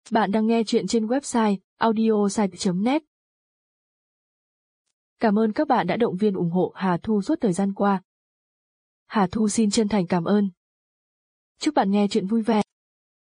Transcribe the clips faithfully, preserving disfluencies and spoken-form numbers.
Bạn đang nghe chuyện trên website audiosite chấm net. Cảm ơn các bạn đã động viên ủng hộ Hà Thu suốt thời gian qua. Hà Thu xin chân thành cảm ơn. Chúc bạn nghe chuyện vui vẻ.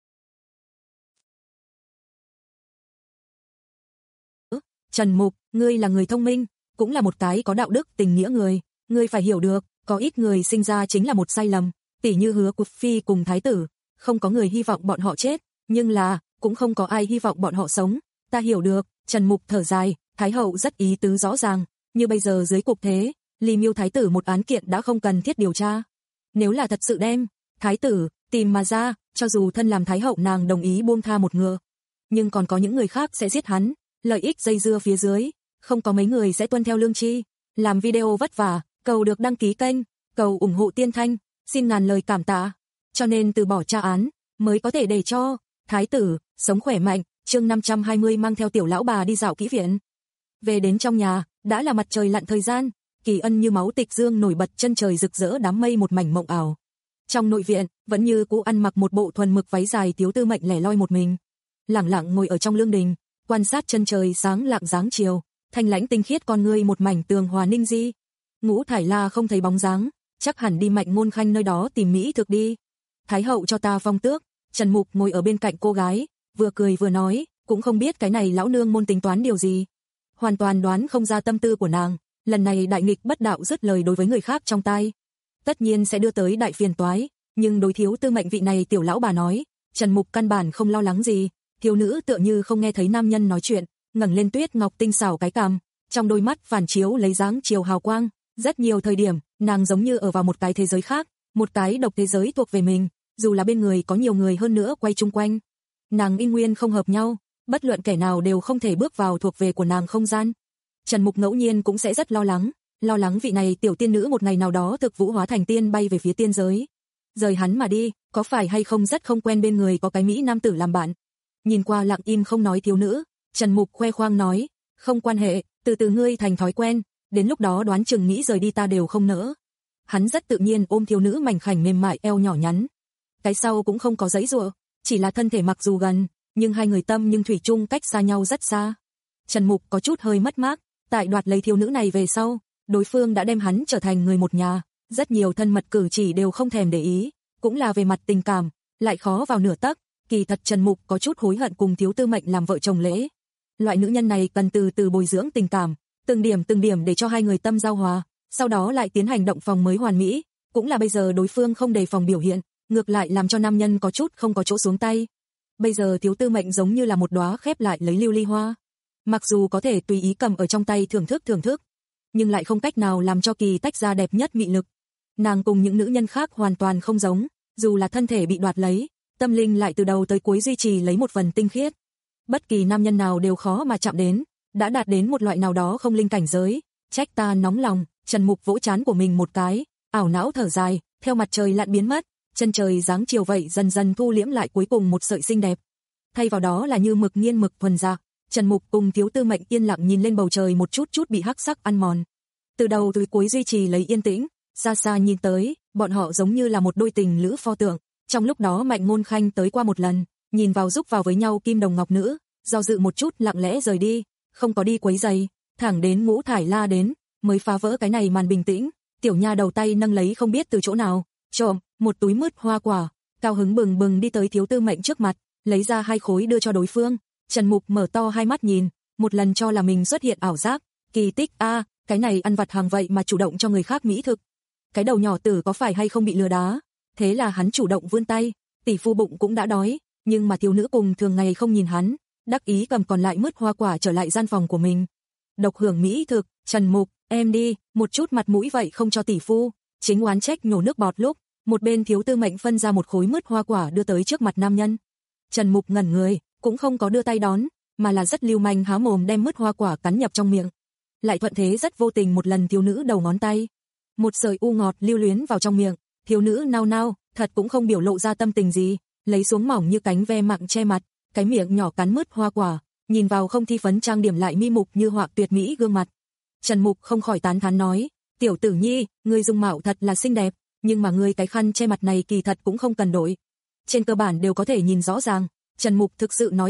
Trần Mục, ngươi là người thông minh, cũng là một cái có đạo đức tình nghĩa người. Ngươi phải hiểu được, có ít người sinh ra chính là một sai lầm, tỉ như Hứa Quốc Phi cùng Thái tử. Không có người hy vọng bọn họ chết, nhưng là, cũng không có ai hy vọng bọn họ sống. Ta hiểu được. Trần Mục thở dài, Thái hậu rất ý tứ rõ ràng. Như bây giờ dưới cục thế, Lý Miêu Thái tử một án kiện đã không cần thiết điều tra. Nếu là thật sự đem Thái tử tìm mà ra, cho dù thân làm Thái hậu nàng đồng ý buông tha một ngựa, nhưng còn có những người khác sẽ giết hắn. Lợi ích dây dưa phía dưới, không có mấy người sẽ tuân theo lương tri. Làm video vất vả, cầu được đăng ký kênh, cầu ủng hộ Tiên Thanh, xin ngàn lời cảm tạ. Cho nên từ bỏ tra án, mới có thể để cho Thái tử sống khỏe mạnh. Chương năm trăm hai mươi mang theo tiểu lão bà đi dạo kỹ viện. Về đến trong nhà, đã là mặt trời lặn thời gian, kỳ ân như máu tịch dương nổi bật, chân trời rực rỡ, đám mây một mảnh mộng ảo. Trong nội viện, vẫn như cũ ăn mặc một bộ thuần mực váy dài Tiếu Tư Mệnh lẻ loi một mình, lẳng lặng ngồi ở trong lương đình, quan sát chân trời sáng lạng dáng chiều, thanh lãnh tinh khiết con ngươi một mảnh tường hòa ninh di. Ngũ Thải La không thấy bóng dáng, chắc hẳn đi Mạnh Ngôn Khanh nơi đó tìm mỹ thực đi. Thái hậu cho ta phong tước. Trần Mục ngồi ở bên cạnh cô gái, vừa cười vừa nói, cũng không biết cái này lão nương môn tính toán điều gì. Hoàn toàn đoán không ra tâm tư của nàng, lần này đại nghịch bất đạo dứt lời đối với người khác trong tai, tất nhiên sẽ đưa tới đại phiền toái, nhưng đối Thiếu Tư Mệnh vị này tiểu lão bà nói, Trần Mục căn bản không lo lắng gì. Thiếu nữ tựa như không nghe thấy nam nhân nói chuyện, ngẩng lên tuyết ngọc tinh xảo cái cằm, trong đôi mắt phản chiếu lấy dáng chiều hào quang, rất nhiều thời điểm, nàng giống như ở vào một cái thế giới khác, một cái độc thế giới thuộc về mình, dù là bên người có nhiều người hơn nữa quay chung quanh, nàng y nguyên không hợp nhau, bất luận kẻ nào đều không thể bước vào thuộc về của nàng không gian. Trần Mục ngẫu nhiên cũng sẽ rất lo lắng, lo lắng vị này tiểu tiên nữ một ngày nào đó thực vũ hóa thành tiên bay về phía tiên giới. Rời hắn mà đi, có phải hay không rất không quen bên người có cái mỹ nam tử làm bạn. Nhìn qua lặng im không nói thiếu nữ, Trần Mục khoe khoang nói, không quan hệ, từ từ ngươi thành thói quen, đến lúc đó đoán chừng nghĩ rời đi ta đều không nỡ. Hắn rất tự nhiên ôm thiếu nữ mảnh khảnh mềm mại eo nhỏ nhắn. Cái sau cũng không có giãy giụa, chỉ là thân thể mặc dù gần, nhưng hai người tâm nhưng thủy chung cách xa nhau rất xa. Trần Mục có chút hơi mất mát, tại đoạt lấy thiếu nữ này về sau, đối phương đã đem hắn trở thành người một nhà, rất nhiều thân mật cử chỉ đều không thèm để ý, cũng là về mặt tình cảm, lại khó vào nửa tấc. Kỳ thật Trần Mục có chút hối hận cùng Thiếu Tư Mệnh làm vợ chồng lễ. Loại nữ nhân này cần từ từ bồi dưỡng tình cảm, từng điểm từng điểm để cho hai người tâm giao hòa, sau đó lại tiến hành động phòng mới hoàn mỹ, cũng là bây giờ đối phương không đề phòng biểu hiện, ngược lại làm cho nam nhân có chút không có chỗ xuống tay. Bây giờ Thiếu Tư Mệnh giống như là một đóa khép lại lấy lưu ly hoa, mặc dù có thể tùy ý cầm ở trong tay thưởng thức thưởng thức, nhưng lại không cách nào làm cho kỳ tách ra đẹp nhất mị lực. Nàng cùng những nữ nhân khác hoàn toàn không giống, dù là thân thể bị đoạt lấy, tâm linh lại từ đầu tới cuối duy trì lấy một phần tinh khiết. Bất kỳ nam nhân nào đều khó mà chạm đến, đã đạt đến một loại nào đó không linh cảnh giới. Trách ta nóng lòng. Trần Mục vỗ trán của mình một cái, ảo não thở dài, theo mặt trời lặn biến mất, chân trời dáng chiều vậy dần dần thu liễm lại cuối cùng một sợi xinh đẹp. Thay vào đó là như mực nghiên mực thuần dạ. Trần Mục cùng Thiếu Tư Mệnh yên lặng nhìn lên bầu trời một chút chút bị hắc sắc ăn mòn. Từ đầu tới cuối duy trì lấy yên tĩnh, xa xa nhìn tới, bọn họ giống như là một đôi tình lữ pho tượng. Trong lúc đó Mạnh Ngôn Khanh tới qua một lần, nhìn vào giúp vào với nhau kim đồng ngọc nữ, do dự một chút lặng lẽ rời đi, không có đi quấy giày, thẳng đến Ngũ Thải La đến, mới phá vỡ cái này màn bình tĩnh. Tiểu nha đầu tay nâng lấy không biết từ chỗ nào, trộm, một túi mứt hoa quả, cao hứng bừng bừng đi tới Thiếu Tư Mệnh trước mặt, lấy ra hai khối đưa cho đối phương. Trần Mục mở to hai mắt nhìn, một lần cho là mình xuất hiện ảo giác, kỳ tích a, à, cái này ăn vặt hàng vậy mà chủ động cho người khác mỹ thực. Cái đầu nhỏ tử có phải hay không bị lừa đá? Thế là hắn chủ động vươn tay, tỷ phu bụng cũng đã đói, nhưng mà thiếu nữ cùng thường ngày không nhìn hắn, đắc ý cầm còn lại mứt hoa quả trở lại gian phòng của mình. Độc hưởng mỹ thực. Trần Mục, em đi, một chút mặt mũi vậy không cho tỷ phu. Chính oán trách nhổ nước bọt lúc, một bên Thiếu Tư Mệnh phân ra một khối mứt hoa quả đưa tới trước mặt nam nhân. Trần Mục ngẩn người, cũng không có đưa tay đón, mà là rất lưu manh há mồm đem mứt hoa quả cắn nhập trong miệng. Lại thuận thế rất vô tình một lần thiếu nữ đầu ngón tay, một sợi u ngọt lưu luyến vào trong miệng. Thiếu nữ nao nao, thật cũng không biểu lộ ra tâm tình gì, lấy xuống mỏng như cánh ve mặng che mặt, cái miệng nhỏ cắn mứt hoa quả, nhìn vào không thi phấn trang điểm lại mi mục như họa tuyệt mỹ gương mặt. Trần Mục không khỏi tán thán nói, tiểu tử nhi, ngươi dung mạo thật là xinh đẹp, nhưng mà ngươi cái khăn che mặt này kỳ thật cũng không cần đổi. Trên cơ bản đều có thể nhìn rõ ràng. Trần Mục thực sự nói thật,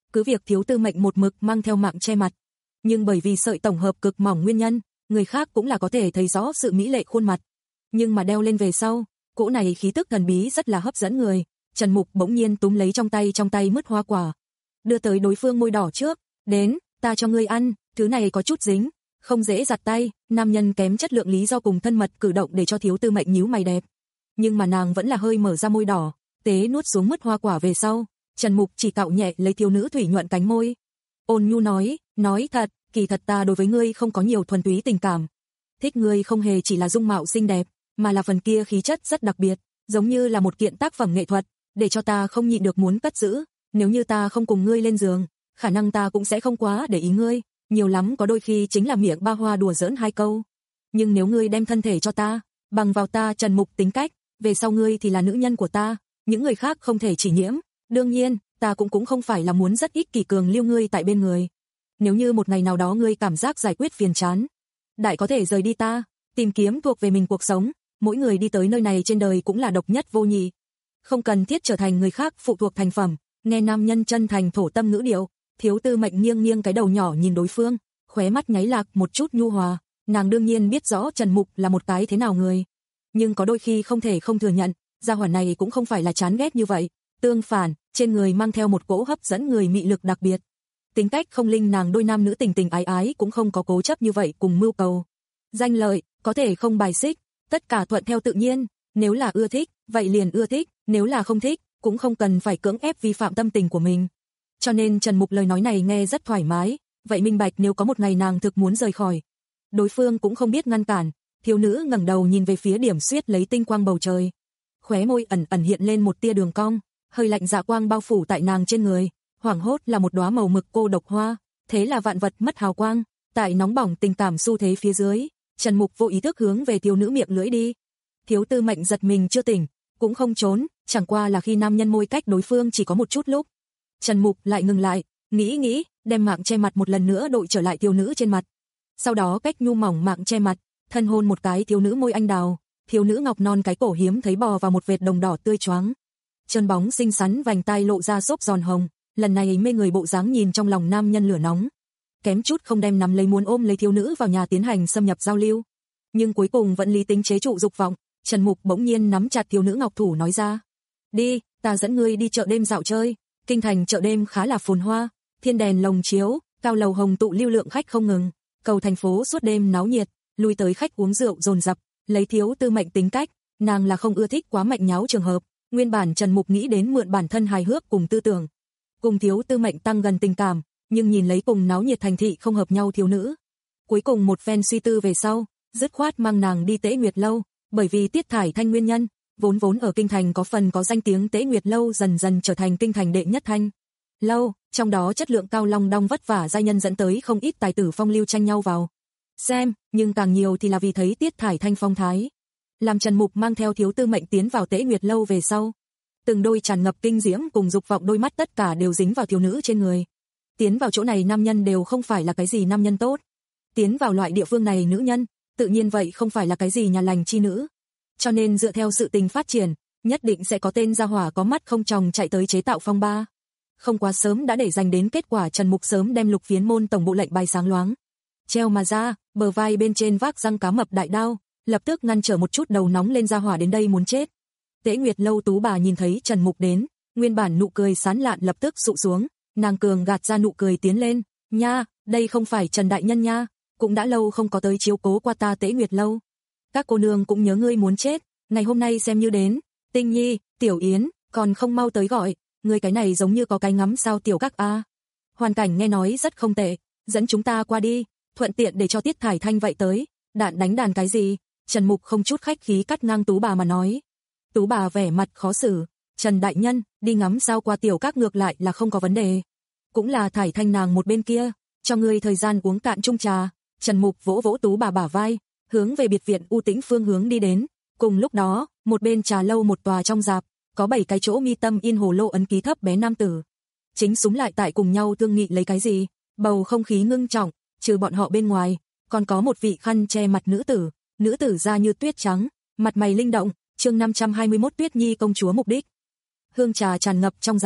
cứ việc Thiếu Tư Mệnh một mực mang theo mạng che mặt, nhưng bởi vì sợi tổng hợp cực mỏng nguyên nhân, người khác cũng là có thể thấy rõ sự mỹ lệ khuôn mặt. Nhưng mà đeo lên về sau, cỗ này khí tức thần bí rất là hấp dẫn người. Trần Mục bỗng nhiên túm lấy trong tay trong tay mứt hoa quả, đưa tới đối phương môi đỏ trước, "Đến, ta cho ngươi ăn, thứ này có chút dính, không dễ giặt tay." Nam nhân kém chất lượng lý do cùng thân mật cử động để cho Thiếu Tư Mệnh nhíu mày đẹp. Nhưng mà nàng vẫn là hơi mở ra môi đỏ, tế nuốt xuống mứt hoa quả về sau, Trần Mục chỉ cạo nhẹ lấy thiếu nữ thủy nhuận cánh môi. Ôn nhu nói, "Nói thật, kỳ thật ta đối với ngươi không có nhiều thuần túy tình cảm. Thích ngươi không hề chỉ là dung mạo xinh đẹp, mà là phần kia khí chất rất đặc biệt, giống như là một kiện tác phẩm nghệ thuật, để cho ta không nhịn được muốn cất giữ. Nếu như ta không cùng ngươi lên giường, khả năng ta cũng sẽ không quá để ý ngươi, nhiều lắm có đôi khi chính là miệng ba hoa đùa giỡn hai câu. Nhưng nếu ngươi đem thân thể cho ta, bằng vào ta Trần Mục tính cách, về sau ngươi thì là nữ nhân của ta, những người khác không thể chỉ nhiễm. Đương nhiên, ta cũng cũng không phải là muốn rất ích kỷ cường lưu ngươi tại bên người. Nếu như một ngày nào đó ngươi cảm giác giải quyết phiền chán, đại có thể rời đi ta, tìm kiếm thuộc về mình cuộc sống, mỗi người đi tới nơi này trên đời cũng là độc nhất vô nhị. Không cần thiết trở thành người khác phụ thuộc thành phẩm." Nghe nam nhân chân thành thổ tâm ngữ điệu, Thiếu Tư Mệnh nghiêng nghiêng cái đầu nhỏ nhìn đối phương, khóe mắt nháy lạc một chút nhu hòa. Nàng đương nhiên biết rõ Trần Mục là một cái thế nào người, nhưng có đôi khi không thể không thừa nhận, gia hỏa này cũng không phải là chán ghét như vậy, tương phản, trên người mang theo một cỗ hấp dẫn người mị lực đặc biệt. Tính cách không linh nàng đôi nam nữ tình tình ái ái cũng không có cố chấp như vậy cùng mưu cầu danh lợi, có thể không bài xích, tất cả thuận theo tự nhiên, nếu là ưa thích, vậy liền ưa thích, nếu là không thích, cũng không cần phải cưỡng ép vi phạm tâm tình của mình. Cho nên Trần Mục lời nói này nghe rất thoải mái, vậy minh bạch nếu có một ngày nàng thực muốn rời khỏi, đối phương cũng không biết ngăn cản. Thiếu nữ ngẩng đầu nhìn về phía điểm xuyết lấy tinh quang bầu trời, khóe môi ẩn ẩn hiện lên một tia đường cong, hơi lạnh dạ quang bao phủ tại nàng trên người, hoảng hốt là một đóa màu mực cô độc hoa, thế là vạn vật mất hào quang, tại nóng bỏng tình cảm xu thế phía dưới, Trần Mục vô ý thức hướng về thiếu nữ miệng lưỡi đi. Thiếu Tư Mệnh giật mình chưa tỉnh, cũng không trốn, chẳng qua là khi nam nhân môi cách đối phương chỉ có một chút lúc, Trần Mục lại ngừng lại, nghĩ nghĩ, đem mạng che mặt một lần nữa đội trở lại thiếu nữ trên mặt. Sau đó cách nhu mỏng mạng che mặt, thân hôn một cái thiếu nữ môi anh đào, thiếu nữ ngọc non cái cổ hiếm thấy bò vào một vệt đồng đỏ tươi choáng. Chân bóng xinh xắn vành tai lộ ra xốp giòn hồng, lần này mê người bộ dáng nhìn trong lòng nam nhân lửa nóng. Kém chút không đem nắm lấy muốn ôm lấy thiếu nữ vào nhà tiến hành xâm nhập giao lưu. Nhưng cuối cùng vẫn lý tính chế trụ dục vọng, Trần Mục bỗng nhiên nắm chặt thiếu nữ ngọc thủ nói ra. "Đi, ta dẫn ngươi đi chợ đêm dạo chơi." Kinh thành chợ đêm khá là phồn hoa, thiên đèn lồng chiếu, cao lầu hồng tụ lưu lượng khách không ngừng, cầu thành phố suốt đêm náo nhiệt, lui tới khách uống rượu dồn dập. Lấy Thiếu Tư Mệnh tính cách, nàng là không ưa thích quá mạnh nháo trường hợp, nguyên bản Trần Mục nghĩ đến mượn bản thân hài hước cùng tư tưởng, cùng Thiếu Tư Mệnh tăng gần tình cảm, nhưng nhìn lấy cùng náo nhiệt thành thị không hợp nhau thiếu nữ. Cuối cùng một phen suy tư về sau, dứt khoát mang nàng đi Tế Nguyệt lâu, bởi vì Tiết Thải Thanh nguyên nhân, vốn vốn ở kinh thành có phần có danh tiếng Tế Nguyệt lâu dần dần trở thành kinh thành đệ nhất thanh lâu, trong đó chất lượng cao long đong vất vả giai nhân dẫn tới không ít tài tử phong lưu tranh nhau vào xem, nhưng càng nhiều thì là vì thấy Tiết Thải Thanh phong thái. Làm Trần Mục mang theo Thiếu Tư Mệnh tiến vào Tế Nguyệt lâu về sau, từng đôi tràn ngập kinh diễm cùng dục vọng đôi mắt tất cả đều dính vào thiếu nữ trên người. Tiến vào chỗ này nam nhân đều không phải là cái gì nam nhân tốt, tiến vào loại địa phương này nữ nhân, tự nhiên vậy không phải là cái gì nhà lành chi nữ. Cho nên dựa theo sự tình phát triển, nhất định sẽ có tên gia hỏa có mắt không tròng chạy tới chế tạo phong ba. Không quá sớm đã để dành đến kết quả, Trần Mục sớm đem Lục Phiến môn tổng bộ lệnh bài sáng loáng treo mà ra, bờ vai bên trên vác răng cá mập đại đao, lập tức ngăn trở một chút đầu nóng lên gia hỏa đến đây muốn chết. Tế Nguyệt lâu tú bà nhìn thấy Trần Mục đến, nguyên bản nụ cười sán lạn lập tức sụ xuống, nàng cường gạt ra nụ cười tiến lên, "Nha, đây không phải Trần đại nhân nha, cũng đã lâu không có tới chiếu cố qua ta Tế Nguyệt lâu. Các cô nương cũng nhớ ngươi muốn chết, ngày hôm nay xem như đến, Tinh Nhi, Tiểu Yến, còn không mau tới gọi, ngươi cái này giống như có cái ngắm sao tiểu các a." Hoàn cảnh nghe nói rất không tệ, dẫn chúng ta qua đi, thuận tiện để cho Tiết Thải Thanh vậy tới, đạn đánh đàn cái gì? Trần Mục không chút khách khí cắt ngang tú bà mà nói. Tú bà vẻ mặt khó xử, "Trần đại nhân, đi ngắm sao qua tiểu các ngược lại là không có vấn đề. Cũng là Thải Thanh nàng một bên kia, cho ngươi thời gian uống cạn chung trà." Trần Mục vỗ vỗ tú bà bả vai, hướng về biệt viện u tĩnh phương hướng đi đến. Cùng lúc đó, một bên trà lâu một tòa trong dạp, có bảy cái chỗ mi tâm in hồ lô ấn ký thấp bé nam tử. Chính súng lại tại cùng nhau thương nghị lấy cái gì, bầu không khí ngưng trọng, trừ bọn họ bên ngoài, còn có một vị khăn che mặt nữ tử, nữ tử da như tuyết trắng, mặt mày linh động, chương năm trăm hai mươi mốt Tuyết Nhi công chúa mục đích. Hương trà tràn ngập trong dạp,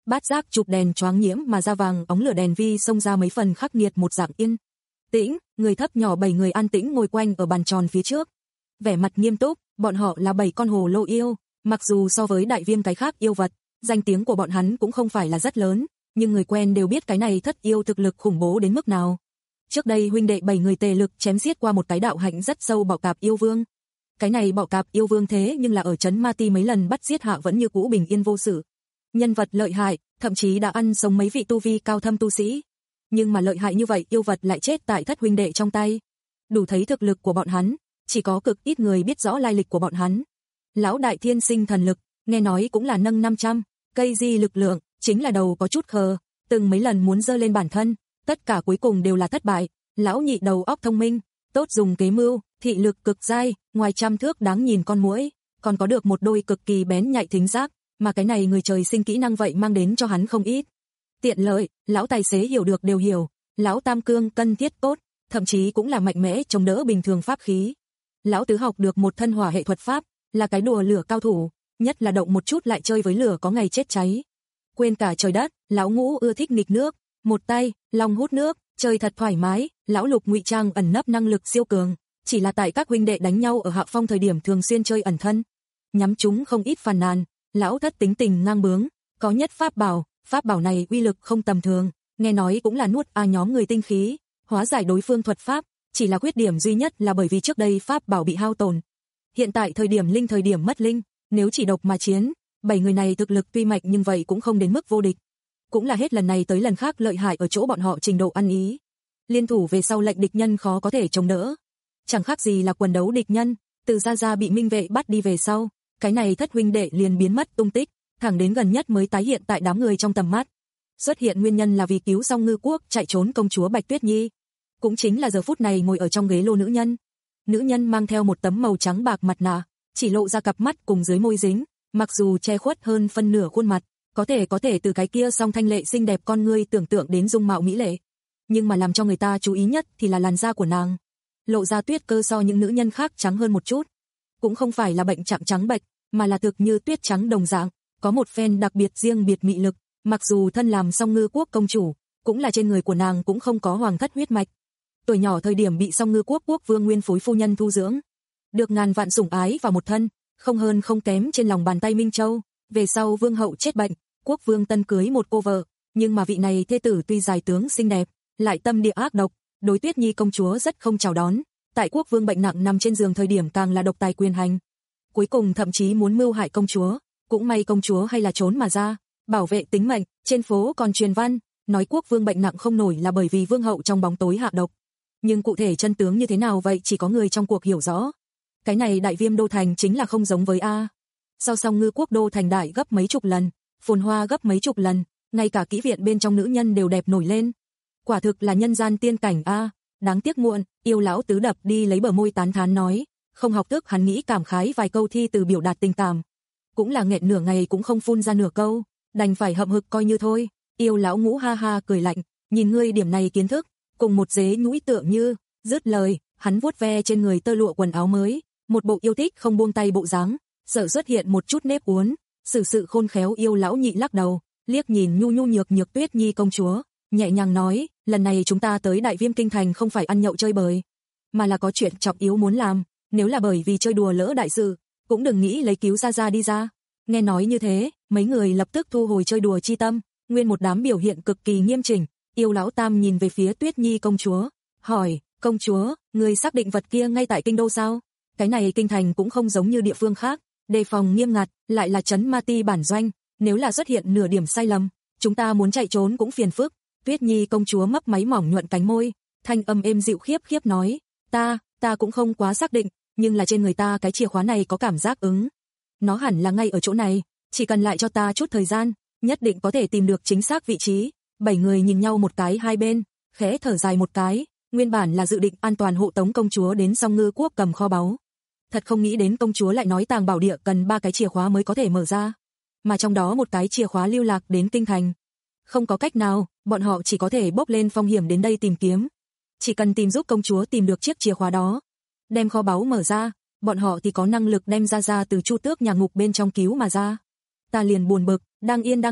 Bát giác chụp đèn choáng nhiễm mà da vàng ống lửa đèn vi xông ra mấy phần khắc nghiệt một dạng yên tĩnh, người thấp nhỏ bảy người an tĩnh ngồi quanh ở bàn tròn phía trước. Vẻ mặt nghiêm túc, bọn họ là bảy con hồ lô yêu, mặc dù so với đại viêm cái khác yêu vật, danh tiếng của bọn hắn cũng không phải là rất lớn, nhưng người quen đều biết cái này thất yêu thực lực khủng bố đến mức nào. Trước đây huynh đệ bảy người tề lực chém giết qua một cái đạo hạnh rất sâu bọ cạp yêu vương. Cái này bọ cạp yêu vương thế nhưng là ở trấn Ma Ti mấy lần bắt giết hạ vẫn như cũ bình yên vô sự. Nhân vật lợi hại, thậm chí đã ăn sống mấy vị tu vi cao thâm tu sĩ. Nhưng mà lợi hại như vậy yêu vật lại chết tại thất huynh đệ trong tay. Đủ thấy thực lực của bọn hắn, chỉ có cực ít người biết rõ lai lịch của bọn hắn. Lão đại thiên sinh thần lực, nghe nói cũng là nâng năm trăm, cây di lực lượng, chính là đầu có chút khờ, từng mấy lần muốn dơ lên bản thân, tất cả cuối cùng đều là thất bại. Lão nhị đầu óc thông minh, tốt dùng kế mưu, thị lực cực dai, ngoài trăm thước đáng nhìn con muỗi, còn có được một đôi cực kỳ bén nhạy thính giác, mà cái này người trời sinh kỹ năng vậy mang đến cho hắn không ít tiện lợi. Lão tài xế hiểu được đều hiểu, lão tam cương cân thiết tốt, thậm chí cũng là mạnh mẽ chống đỡ bình thường pháp khí. Lão tứ học được một thân hỏa hệ thuật pháp, là cái đùa lửa cao thủ, nhất là động một chút lại chơi với lửa có ngày chết cháy. Quên cả trời đất, lão ngũ ưa thích nghịch nước, một tay, long hút nước, chơi thật thoải mái. Lão lục ngụy trang ẩn nấp năng lực siêu cường, chỉ là tại các huynh đệ đánh nhau ở hạ phong thời điểm thường xuyên chơi ẩn thân, nhắm chúng không ít phàn nàn. Lão thất tính tình ngang bướng, có nhất pháp bảo, pháp bảo này uy lực không tầm thường, nghe nói cũng là nuốt a nhóm người tinh khí, hóa giải đối phương thuật pháp, chỉ là khuyết điểm duy nhất là bởi vì trước đây pháp bảo bị hao tổn. Hiện tại thời điểm linh thời điểm mất linh, nếu chỉ độc mà chiến, bảy người này thực lực tuy mạnh nhưng vậy cũng không đến mức vô địch. Cũng là hết lần này tới lần khác lợi hại ở chỗ bọn họ trình độ ăn ý. Liên thủ về sau lệnh địch nhân khó có thể chống đỡ. Chẳng khác gì là quần đấu địch nhân, từ Gia Gia bị minh vệ bắt đi về sau, cái này thất huynh đệ liền biến mất tung tích, thẳng đến gần nhất mới tái hiện tại đám người trong tầm mắt. Xuất hiện nguyên nhân là vì cứu xong Ngư Quốc chạy trốn công chúa Bạch Tuyết Nhi, cũng chính là giờ phút này ngồi ở trong ghế lô nữ nhân. Nữ nhân mang theo một tấm màu trắng bạc mặt nạ, chỉ lộ ra cặp mắt cùng dưới môi dính, mặc dù che khuất hơn phân nửa khuôn mặt, có thể có thể từ cái kia song thanh lệ xinh đẹp con ngươi tưởng tượng đến dung mạo mỹ lệ. Nhưng mà làm cho người ta chú ý nhất thì là làn da của nàng, lộ ra tuyết cơ so những nữ nhân khác trắng hơn một chút. Cũng không phải là bệnh trạng trắng bệch, mà là thực như tuyết trắng đồng dạng, có một phen đặc biệt riêng biệt mị lực, mặc dù thân làm song Ngư Quốc công chủ, cũng là trên người của nàng cũng không có hoàng thất huyết mạch. Tuổi nhỏ thời điểm bị song Ngư Quốc quốc vương nguyên phối phu nhân thu dưỡng, được ngàn vạn sủng ái vào một thân, không hơn không kém trên lòng bàn tay Minh Châu. Về sau vương hậu chết bệnh, quốc vương tân cưới một cô vợ, nhưng mà vị này thê tử tuy dài tướng xinh đẹp, lại tâm địa ác độc, đối Tuyết Nhi công chúa rất không chào đón. Tại quốc vương bệnh nặng nằm trên giường thời điểm càng là độc tài quyền hành, cuối cùng thậm chí muốn mưu hại công chúa. Cũng may công chúa hay là trốn mà ra, bảo vệ tính mệnh. Trên phố còn truyền văn nói quốc vương bệnh nặng không nổi là bởi vì vương hậu trong bóng tối hạ độc, nhưng cụ thể chân tướng như thế nào vậy chỉ có người trong cuộc hiểu rõ. Cái này đại viêm đô thành chính là không giống với a. Sau song Ngư Quốc đô thành đại gấp mấy chục lần, phồn hoa gấp mấy chục lần, ngay cả kỹ viện bên trong nữ nhân đều đẹp nổi lên. Quả thực là nhân gian tiên cảnh a. Đáng tiếc muộn. Yêu lão tứ đập đi lấy bờ môi tán thán nói, không học tức hắn nghĩ cảm khái vài câu thi từ biểu đạt tình cảm, cũng là nghẹn nửa ngày cũng không phun ra nửa câu, đành phải hậm hực coi như thôi. Yêu lão ngũ ha ha cười lạnh, nhìn ngươi điểm này kiến thức, cùng một dế nhũi tựa như. Dứt lời, hắn vuốt ve trên người tơ lụa quần áo mới, một bộ yêu thích không buông tay bộ dáng, sợ xuất hiện một chút nếp uốn, xử sự khôn khéo. Yêu lão nhị lắc đầu, liếc nhìn nhu nhu nhược nhược Tuyết Nhi công chúa, nhẹ nhàng nói, lần này chúng ta tới Đại Viêm kinh thành không phải ăn nhậu chơi bời, mà là có chuyện trọng yếu muốn làm, nếu là bởi vì chơi đùa lỡ đại sự, cũng đừng nghĩ lấy cứu Gia Gia đi ra. Nghe nói như thế, mấy người lập tức thu hồi chơi đùa chi tâm, nguyên một đám biểu hiện cực kỳ nghiêm chỉnh. Yêu lão tam nhìn về phía Tuyết Nhi công chúa, hỏi, công chúa, người xác định vật kia ngay tại kinh đô sao? Cái này kinh thành cũng không giống như địa phương khác, đề phòng nghiêm ngặt, lại là trấn Ma Ti bản doanh, nếu là xuất hiện nửa điểm sai lầm, chúng ta muốn chạy trốn cũng phiền phức. Tuyết Nhi công chúa mấp máy mỏng nhuận cánh môi, thanh âm êm dịu khiếp khiếp nói, ta, ta cũng không quá xác định, nhưng là trên người ta cái chìa khóa này có cảm giác ứng. Nó hẳn là ngay ở chỗ này, chỉ cần lại cho ta chút thời gian, nhất định có thể tìm được chính xác vị trí. Bảy người nhìn nhau một cái hai bên, khẽ thở dài một cái, nguyên bản là dự định an toàn hộ tống công chúa đến song Ngư Quốc cầm kho báu. Thật không nghĩ đến công chúa lại nói tàng bảo địa cần ba cái chìa khóa mới có thể mở ra, mà trong đó một cái chìa khóa lưu lạc đến kinh thành. Không có cách nào, bọn họ chỉ có thể bốc lên phong hiểm đến đây tìm kiếm. Chỉ cần tìm giúp công chúa tìm được chiếc chìa khóa đó, đem kho báu mở ra, bọn họ thì có năng lực đem Gia Gia từ Chu Tước nhà ngục bên trong cứu mà ra. Ta liền buồn bực, đang yên đang lành,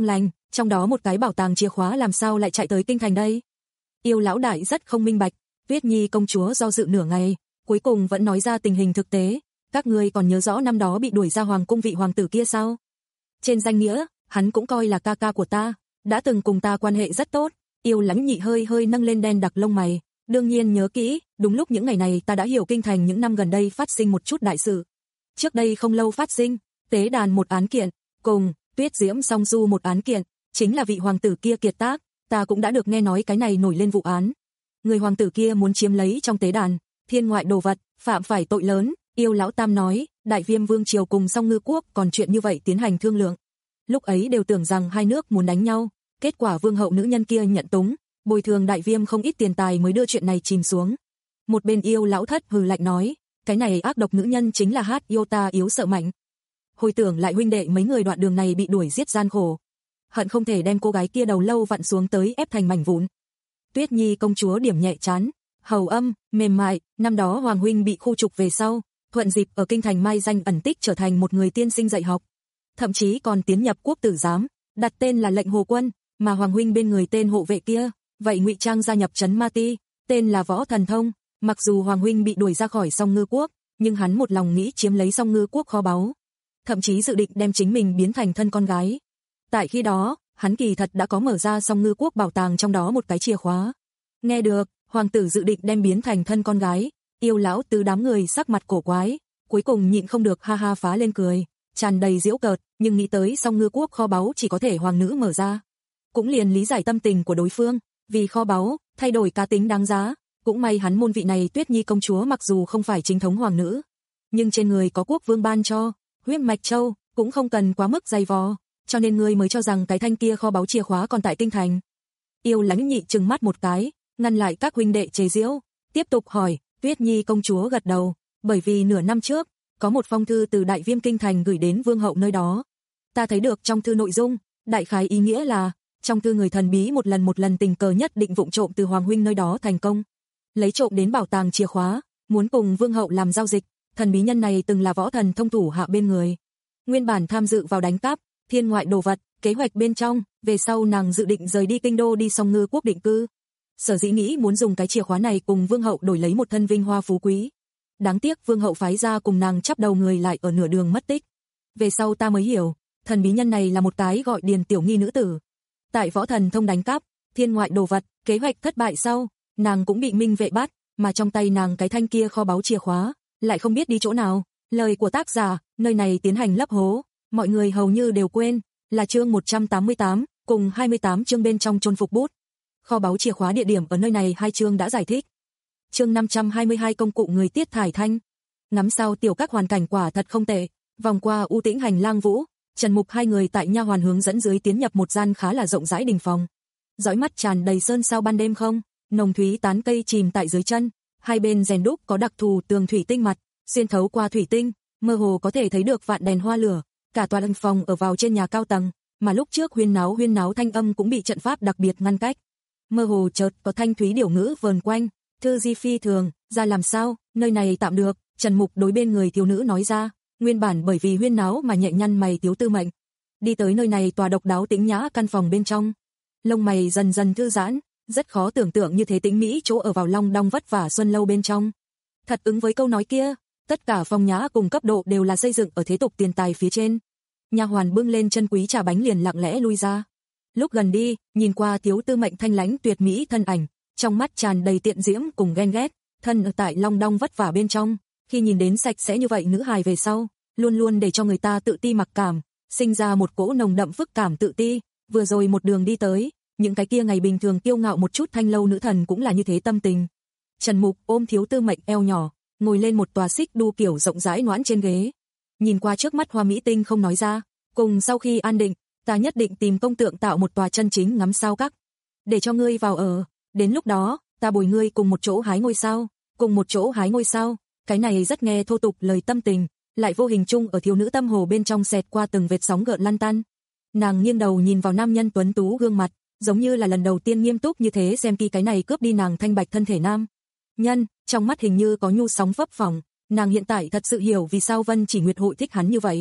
trong đó một cái bảo tàng chìa khóa làm sao lại chạy tới kinh thành đây? Yêu lão đại rất không minh bạch, Tuyết Nhi công chúa do dự nửa ngày, cuối cùng vẫn nói ra tình hình thực tế, các ngươi còn nhớ rõ năm đó bị đuổi ra hoàng cung vị hoàng tử kia sao? Trên danh nghĩa, hắn cũng coi là ca ca của ta, đã từng cùng ta quan hệ rất tốt. Yêu Lãnh Nhị hơi hơi nâng lên đen đặc lông mày, đương nhiên nhớ kỹ, đúng lúc những ngày này ta đã hiểu kinh thành những năm gần đây phát sinh một chút đại sự. Trước đây không lâu phát sinh, tế đàn một án kiện, cùng Tuyết Diễm Song Du một án kiện, chính là vị hoàng tử kia kiệt tác, ta cũng đã được nghe nói cái này nổi lên vụ án. Người hoàng tử kia muốn chiếm lấy trong tế đàn thiên ngoại đồ vật, phạm phải tội lớn. Yêu lão tam nói, Đại Viêm vương triều cùng Song Ngư quốc còn chuyện như vậy tiến hành thương lượng. Lúc ấy đều tưởng rằng hai nước muốn đánh nhau, kết quả vương hậu nữ nhân kia nhận túng, bồi thường Đại Viêm không ít tiền tài mới đưa chuyện này chìm xuống. Một bên yêu lão thất hừ lạnh nói, cái này ác độc nữ nhân chính là hát yêu ta yếu sợ mạnh. Hồi tưởng lại huynh đệ mấy người đoạn đường này bị đuổi giết gian khổ, hận không thể đem cô gái kia đầu lâu vặn xuống tới ép thành mảnh vụn. Tuyết Nhi công chúa điểm nhẹ chán, hầu âm, mềm mại, năm đó hoàng huynh bị khu trục về sau, thuận dịp ở kinh thành mai danh ẩn tích trở thành một người tiên sinh dạy học, thậm chí còn tiến nhập quốc tử giám, đặt tên là lệnh Hồ Quân, mà hoàng huynh bên người tên hộ vệ kia, vậy ngụy trang gia nhập trấn Ma Ti, tên là Võ Thần Thông. Mặc dù hoàng huynh bị đuổi ra khỏi Song Ngư quốc, nhưng hắn một lòng nghĩ chiếm lấy Song Ngư quốc kho báu, thậm chí dự định đem chính mình biến thành thân con gái. Tại khi đó, hắn kỳ thật đã có mở ra Song Ngư quốc bảo tàng trong đó một cái chìa khóa. Nghe được, hoàng tử dự định đem biến thành thân con gái, yêu lão tứ đám người sắc mặt cổ quái, cuối cùng nhịn không được ha ha phá lên cười, tràn đầy giễu cợt, nhưng nghĩ tới Song Ngư quốc kho báu chỉ có thể hoàng nữ mở ra, cũng liền lý giải tâm tình của đối phương, vì kho báu, thay đổi cá tính đáng giá. Cũng may hắn môn vị này Tuyết Nhi công chúa mặc dù không phải chính thống hoàng nữ, nhưng trên người có quốc vương ban cho huyết mạch châu, cũng không cần quá mức dày vò, cho nên ngươi mới cho rằng cái thanh kia kho báu chìa khóa còn tại kinh thành. Yêu Lãnh Nhị trừng mắt một cái, ngăn lại các huynh đệ chế giễu, tiếp tục hỏi. Tuyết Nhi công chúa gật đầu, bởi vì nửa năm trước có một phong thư từ Đại Viêm kinh thành gửi đến vương hậu nơi đó. Ta thấy được trong thư nội dung, đại khái ý nghĩa là trong thư người thần bí một lần một lần tình cờ nhất định vụng trộm từ hoàng huynh nơi đó thành công lấy trộm đến bảo tàng chìa khóa, muốn cùng vương hậu làm giao dịch. Thần bí nhân này từng là Võ Thần Thông thủ hạ bên người, nguyên bản tham dự vào đánh cắp thiên ngoại đồ vật, kế hoạch bên trong, về sau nàng dự định rời đi kinh đô đi Song Ngư quốc định cư. Sở dĩ nghĩ muốn dùng cái chìa khóa này cùng vương hậu đổi lấy một thân vinh hoa phú quý. Đáng tiếc vương hậu phái ra cùng nàng chắp đầu người lại ở nửa đường mất tích. Về sau ta mới hiểu, thần bí nhân này là một cái gọi Điền Tiểu Nghi nữ tử. Tại Võ Thần Thông đánh cắp thiên ngoại đồ vật, kế hoạch thất bại sau, nàng cũng bị minh vệ bắt, mà trong tay nàng cái thanh kia kho báu chìa khóa lại không biết đi chỗ nào. Lời của tác giả, nơi này tiến hành lấp hố, mọi người hầu như đều quên, là chương một trăm tám mươi tám, cùng hai mươi tám chương bên trong chôn phục bút. Kho báu chìa khóa địa điểm ở nơi này hai chương đã giải thích. Chương năm trăm hai mươi hai công cụ người tiết thải thanh. Ngắm sau tiểu các hoàn cảnh quả thật không tệ, vòng qua u tĩnh hành lang vũ, Trần Mục hai người tại nha hoàn hướng dẫn dưới tiến nhập một gian khá là rộng rãi đình phòng. Dõi mắt tràn đầy sơn sao ban đêm không, nồng thúy tán cây chìm tại dưới chân, hai bên rèn đúc có đặc thù tường thủy tinh mặt, xuyên thấu qua thủy tinh, mơ hồ có thể thấy được vạn đèn hoa lửa, cả tòa đình phòng ở vào trên nhà cao tầng, mà lúc trước huyên náo huyên náo thanh âm cũng bị trận pháp đặc biệt ngăn cách. Mơ hồ chợt có thanh thúy điểu ngữ vờn quanh, thư di phi thường, ra làm sao, nơi này tạm được. Trần Mục đối bên người thiếu nữ nói ra, nguyên bản bởi vì huyên náo mà nhẹ nhăn mày thiếu tư mệnh. Đi tới nơi này tòa độc đáo tĩnh nhã căn phòng bên trong, lông mày dần dần thư giãn, rất khó tưởng tượng như thế tĩnh mỹ chỗ ở vào long đong vất vả xuân lâu bên trong. Thật ứng với câu nói kia, tất cả phong nhã cùng cấp độ đều là xây dựng ở thế tục tiền tài phía trên. Nha hoàn bưng lên chân quý trà bánh liền lặng lẽ lui ra. Lúc gần đi, nhìn qua thiếu tư mệnh thanh lãnh tuyệt mỹ thân ảnh, trong mắt tràn đầy tiện diễm cùng ghen ghét, thân ở tại long đong vất vả bên trong, khi nhìn đến sạch sẽ như vậy nữ hài về sau, luôn luôn để cho người ta tự ti mặc cảm, sinh ra một cỗ nồng đậm phức cảm tự ti. Vừa rồi một đường đi tới, những cái kia ngày bình thường kiêu ngạo một chút thanh lâu nữ thần cũng là như thế tâm tình. Trần Mục ôm thiếu tư mệnh eo nhỏ, ngồi lên một tòa xích đu kiểu rộng rãi noãn trên ghế, nhìn qua trước mắt hoa mỹ tinh không nói ra, cùng sau khi an định, ta nhất định tìm công tượng tạo một tòa chân chính ngắm sao các, để cho ngươi vào ở, đến lúc đó, ta bồi ngươi cùng một chỗ hái ngôi sao, cùng một chỗ hái ngôi sao. Cái này rất nghe thô tục lời tâm tình, lại vô hình chung ở thiếu nữ tâm hồ bên trong xẹt qua từng vệt sóng gợn lăn tăn. Nàng nghiêng đầu nhìn vào nam nhân tuấn tú gương mặt, giống như là lần đầu tiên nghiêm túc như thế xem kỳ cái này cướp đi nàng thanh bạch thân thể nam nhân, trong mắt hình như có nhu sóng phấp phồng. Nàng hiện tại thật sự hiểu vì sao Vân Chỉ Nguyệt hội thích hắn như vậy.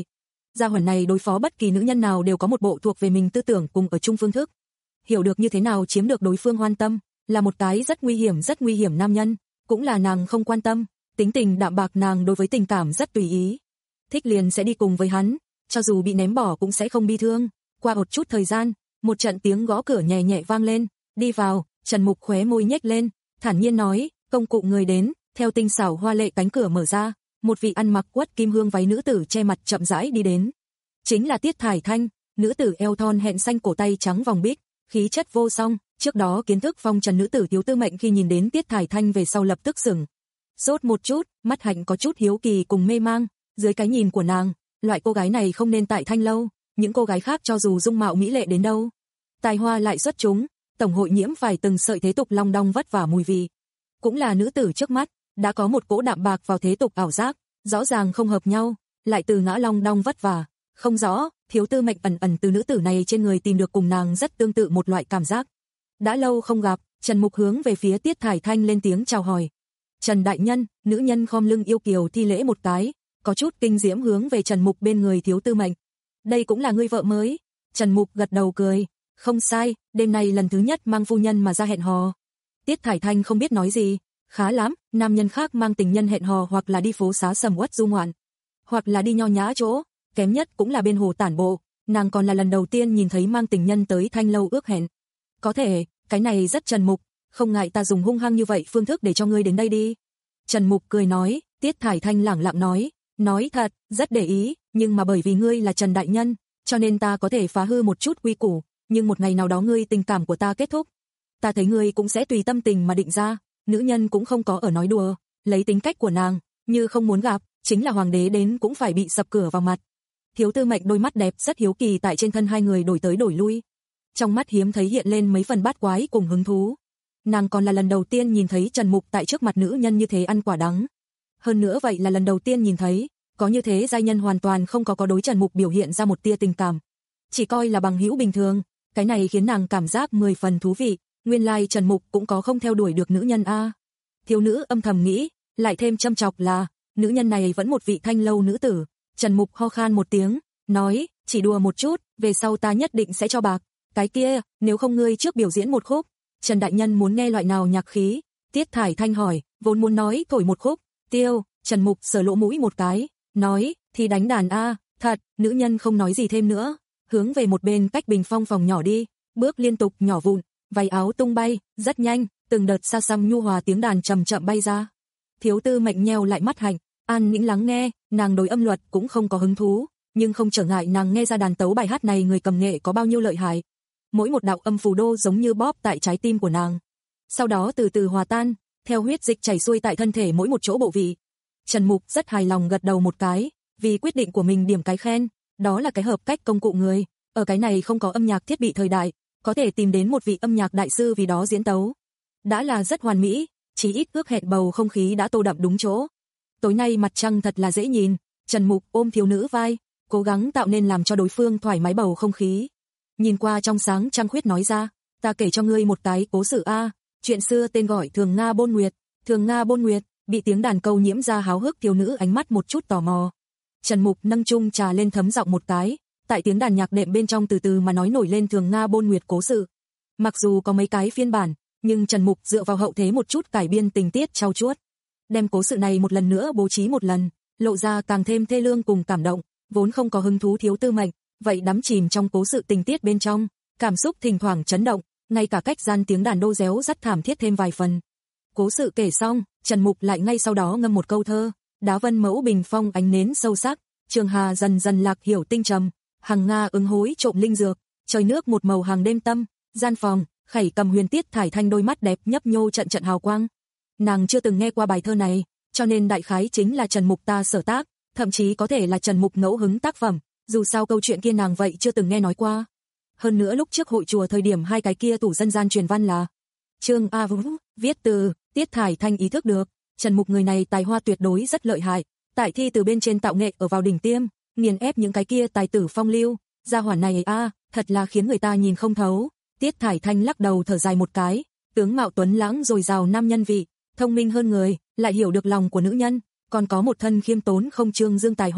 gia hỏa này đối phó bất kỳ nữ nhân nào đều có một bộ thuộc về mình tư tưởng cùng ở chung phương thức. Hiểu được như thế nào chiếm được đối phương hoan tâm, là một cái rất nguy hiểm rất nguy hiểm nam nhân, cũng là nàng không quan tâm, tính tình đạm bạc, nàng đối với tình cảm rất tùy ý. Thích liền sẽ đi cùng với hắn, cho dù bị ném bỏ cũng sẽ không bi thương. Qua một chút thời gian, một trận tiếng gõ cửa nhẹ nhẹ vang lên, đi vào, Trần Mục khóe môi nhếch lên, thản nhiên nói, công cụ người đến, theo tinh xảo hoa lệ cánh cửa mở ra, một vị ăn mặc quất kim hương váy nữ tử che mặt chậm rãi đi đến. Chính là Tiết Thải Thanh, nữ tử eo thon hẹn xanh, cổ tay trắng vòng bích, khí chất vô song, trước đó kiến thức phong trần nữ tử Thiếu Tư Mệnh khi nhìn đến Tiết Thải Thanh về sau lập tức sững sốt một chút, mắt hạnh có chút hiếu kỳ cùng mê mang, dưới cái nhìn của nàng, loại cô gái này không nên tại Thanh lâu, những cô gái khác cho dù dung mạo mỹ lệ đến đâu, tài hoa lại xuất chúng, tổng hội nhiễm phải từng sợi thế tục long đong vất vả mùi vị. Cũng là nữ tử trước mắt, đã có một cỗ đạm bạc vào thế tục ảo giác, rõ ràng không hợp nhau, lại từ ngã long đong vất vả, không rõ, Thiếu Tư Mệnh ẩn ẩn từ nữ tử này trên người tìm được cùng nàng rất tương tự một loại cảm giác. Đã lâu không gặp, Trần Mục hướng về phía Tiết Thải Thanh lên tiếng chào hỏi. Trần đại nhân, nữ nhân khom lưng yêu kiều thi lễ một cái, có chút kinh diễm hướng về Trần Mục bên người Thiếu Tư Mệnh. Đây cũng là ngươi vợ mới? Trần Mục gật đầu cười, không sai, đêm nay lần thứ nhất mang phu nhân mà ra hẹn hò. Tiết Thải Thanh không biết nói gì, khá lắm, nam nhân khác mang tình nhân hẹn hò hoặc là đi phố xá sầm uất du ngoạn, hoặc là đi nho nhã chỗ, kém nhất cũng là bên hồ tản bộ, nàng còn là lần đầu tiên nhìn thấy mang tình nhân tới Thanh lâu ước hẹn. Có thể, cái này rất Trần Mục, không ngại ta dùng hung hăng như vậy phương thức để cho ngươi đến đây đi. Trần Mục cười nói, Tiết Thải Thanh lẳng lặng nói, nói thật, rất để ý, nhưng mà bởi vì ngươi là Trần đại nhân, cho nên ta có thể phá hư một chút quy củ, nhưng một ngày nào đó ngươi tình cảm của ta kết thúc, ta thấy ngươi cũng sẽ tùy tâm tình mà định ra. Nữ nhân cũng không có ở nói đùa, lấy tính cách của nàng, như không muốn gặp, chính là hoàng đế đến cũng phải bị sập cửa vào mặt. Thiếu Tư Mệnh đôi mắt đẹp rất hiếu kỳ tại trên thân hai người đổi tới đổi lui, trong mắt hiếm thấy hiện lên mấy phần bát quái cùng hứng thú. Nàng còn là lần đầu tiên nhìn thấy Trần Mục tại trước mặt nữ nhân như thế ăn quả đắng. Hơn nữa vậy là lần đầu tiên nhìn thấy, có như thế giai nhân hoàn toàn không có có đối Trần Mục biểu hiện ra một tia tình cảm, chỉ coi là bằng hữu bình thường, cái này khiến nàng cảm giác mười phần thú vị. Nguyên lai like Trần Mục cũng có không theo đuổi được nữ nhân a. Thiếu nữ âm thầm nghĩ, lại thêm châm chọc là, nữ nhân này vẫn một vị Thanh lâu nữ tử. Trần Mục ho khan một tiếng, nói, chỉ đùa một chút, về sau ta nhất định sẽ cho bạc. Cái kia, nếu không ngươi trước biểu diễn một khúc. Trần đại nhân muốn nghe loại nào nhạc khí? Tiết Thải Thanh hỏi, vốn muốn nói thổi một khúc. Tiêu, Trần Mục sờ lỗ mũi một cái, nói, thì đánh đàn a. Thật, nữ nhân không nói gì thêm nữa, hướng về một bên cách bình phong phòng nhỏ đi, bước liên tục nhỏ vụn, váy áo tung bay, rất nhanh, từng đợt xa xăm nhu hòa tiếng đàn chậm chậm bay ra. Thiếu Tư Mệnh nheo lại mắt hạnh, an những lắng nghe, nàng đối âm luật cũng không có hứng thú, nhưng không trở ngại nàng nghe ra đàn tấu bài hát này người cầm nghệ có bao nhiêu lợi hại. Mỗi một đạo âm phù đô giống như bóp tại trái tim của nàng, sau đó từ từ hòa tan, theo huyết dịch chảy xuôi tại thân thể mỗi một chỗ bộ vị. Trần Mục rất hài lòng gật đầu một cái, vì quyết định của mình điểm cái khen, đó là cái hợp cách công cụ người, ở cái này không có âm nhạc thiết bị thời đại, có thể tìm đến một vị âm nhạc đại sư vì đó diễn tấu, đã là rất hoàn mỹ, chỉ ít ước hẹn bầu không khí đã tô đậm đúng chỗ. Tối nay mặt trăng thật là dễ nhìn, Trần Mục ôm thiếu nữ vai, cố gắng tạo nên làm cho đối phương thoải mái bầu không khí. Nhìn qua trong sáng trăng khuyết nói ra, ta kể cho ngươi một cái cố sự a, chuyện xưa tên gọi Thường Nga Bôn Nguyệt. Thường Nga Bôn Nguyệt, bị tiếng đàn câu nhiễm ra háo hức thiếu nữ ánh mắt một chút tò mò. Trần Mục nâng chung trà lên thấm giọng một cái, tại tiếng đàn nhạc đệm bên trong từ từ mà nói nổi lên Thường Nga Bôn Nguyệt cố sự. Mặc dù có mấy cái phiên bản, nhưng Trần Mục dựa vào hậu thế một chút cải biên tình tiết trau chuốt, đem cố sự này một lần nữa bố trí một lần, lộ ra càng thêm thê lương cùng cảm động, vốn không có hứng thú Thiếu Tư Mệnh, vậy đắm chìm trong cố sự tình tiết bên trong, cảm xúc thỉnh thoảng chấn động, ngay cả cách gian tiếng đàn đô réo rất thảm thiết thêm vài phần. Cố sự kể xong, Trần Mục lại ngay sau đó ngâm một câu thơ, đá vân mẫu bình phong ánh nến sâu sắc, trường hà dần dần lạc hiểu tinh trầm, hằng nga ứng hối trộm linh dược, trời nước một màu hàng đêm tâm, gian phòng, khẩy cầm huyền Tiết Thải Thanh đôi mắt đẹp nhấp nhô trận trận hào quang. Nàng chưa từng nghe qua bài thơ này, cho nên đại khái chính là Trần Mục ta sở tác, thậm chí có thể là Trần Mục ngẫu hứng tác phẩm, dù sao câu chuyện kia nàng vậy chưa từng nghe nói qua. Hơn nữa lúc trước hội chùa thời điểm hai cái kia tủ dân gian truyền văn là Trương A Vũ, viết từ, Tiết Thải Thanh ý thức được, Trần Mục người này tài hoa tuyệt đối rất lợi hại, tại thi từ bên trên tạo nghệ ở vào đỉnh tiêm, nghiền ép những cái kia tài tử phong lưu, gia hỏa này a, à, thật là khiến người ta nhìn không thấu. Tiết Thải Thanh lắc đầu thở dài một cái, tướng mạo tuấn lãng dồi dào nam nhân vị, thông minh hơn người, lại hiểu được lòng của nữ nhân, còn có một thân khiêm tốn không trương dương tài hoa,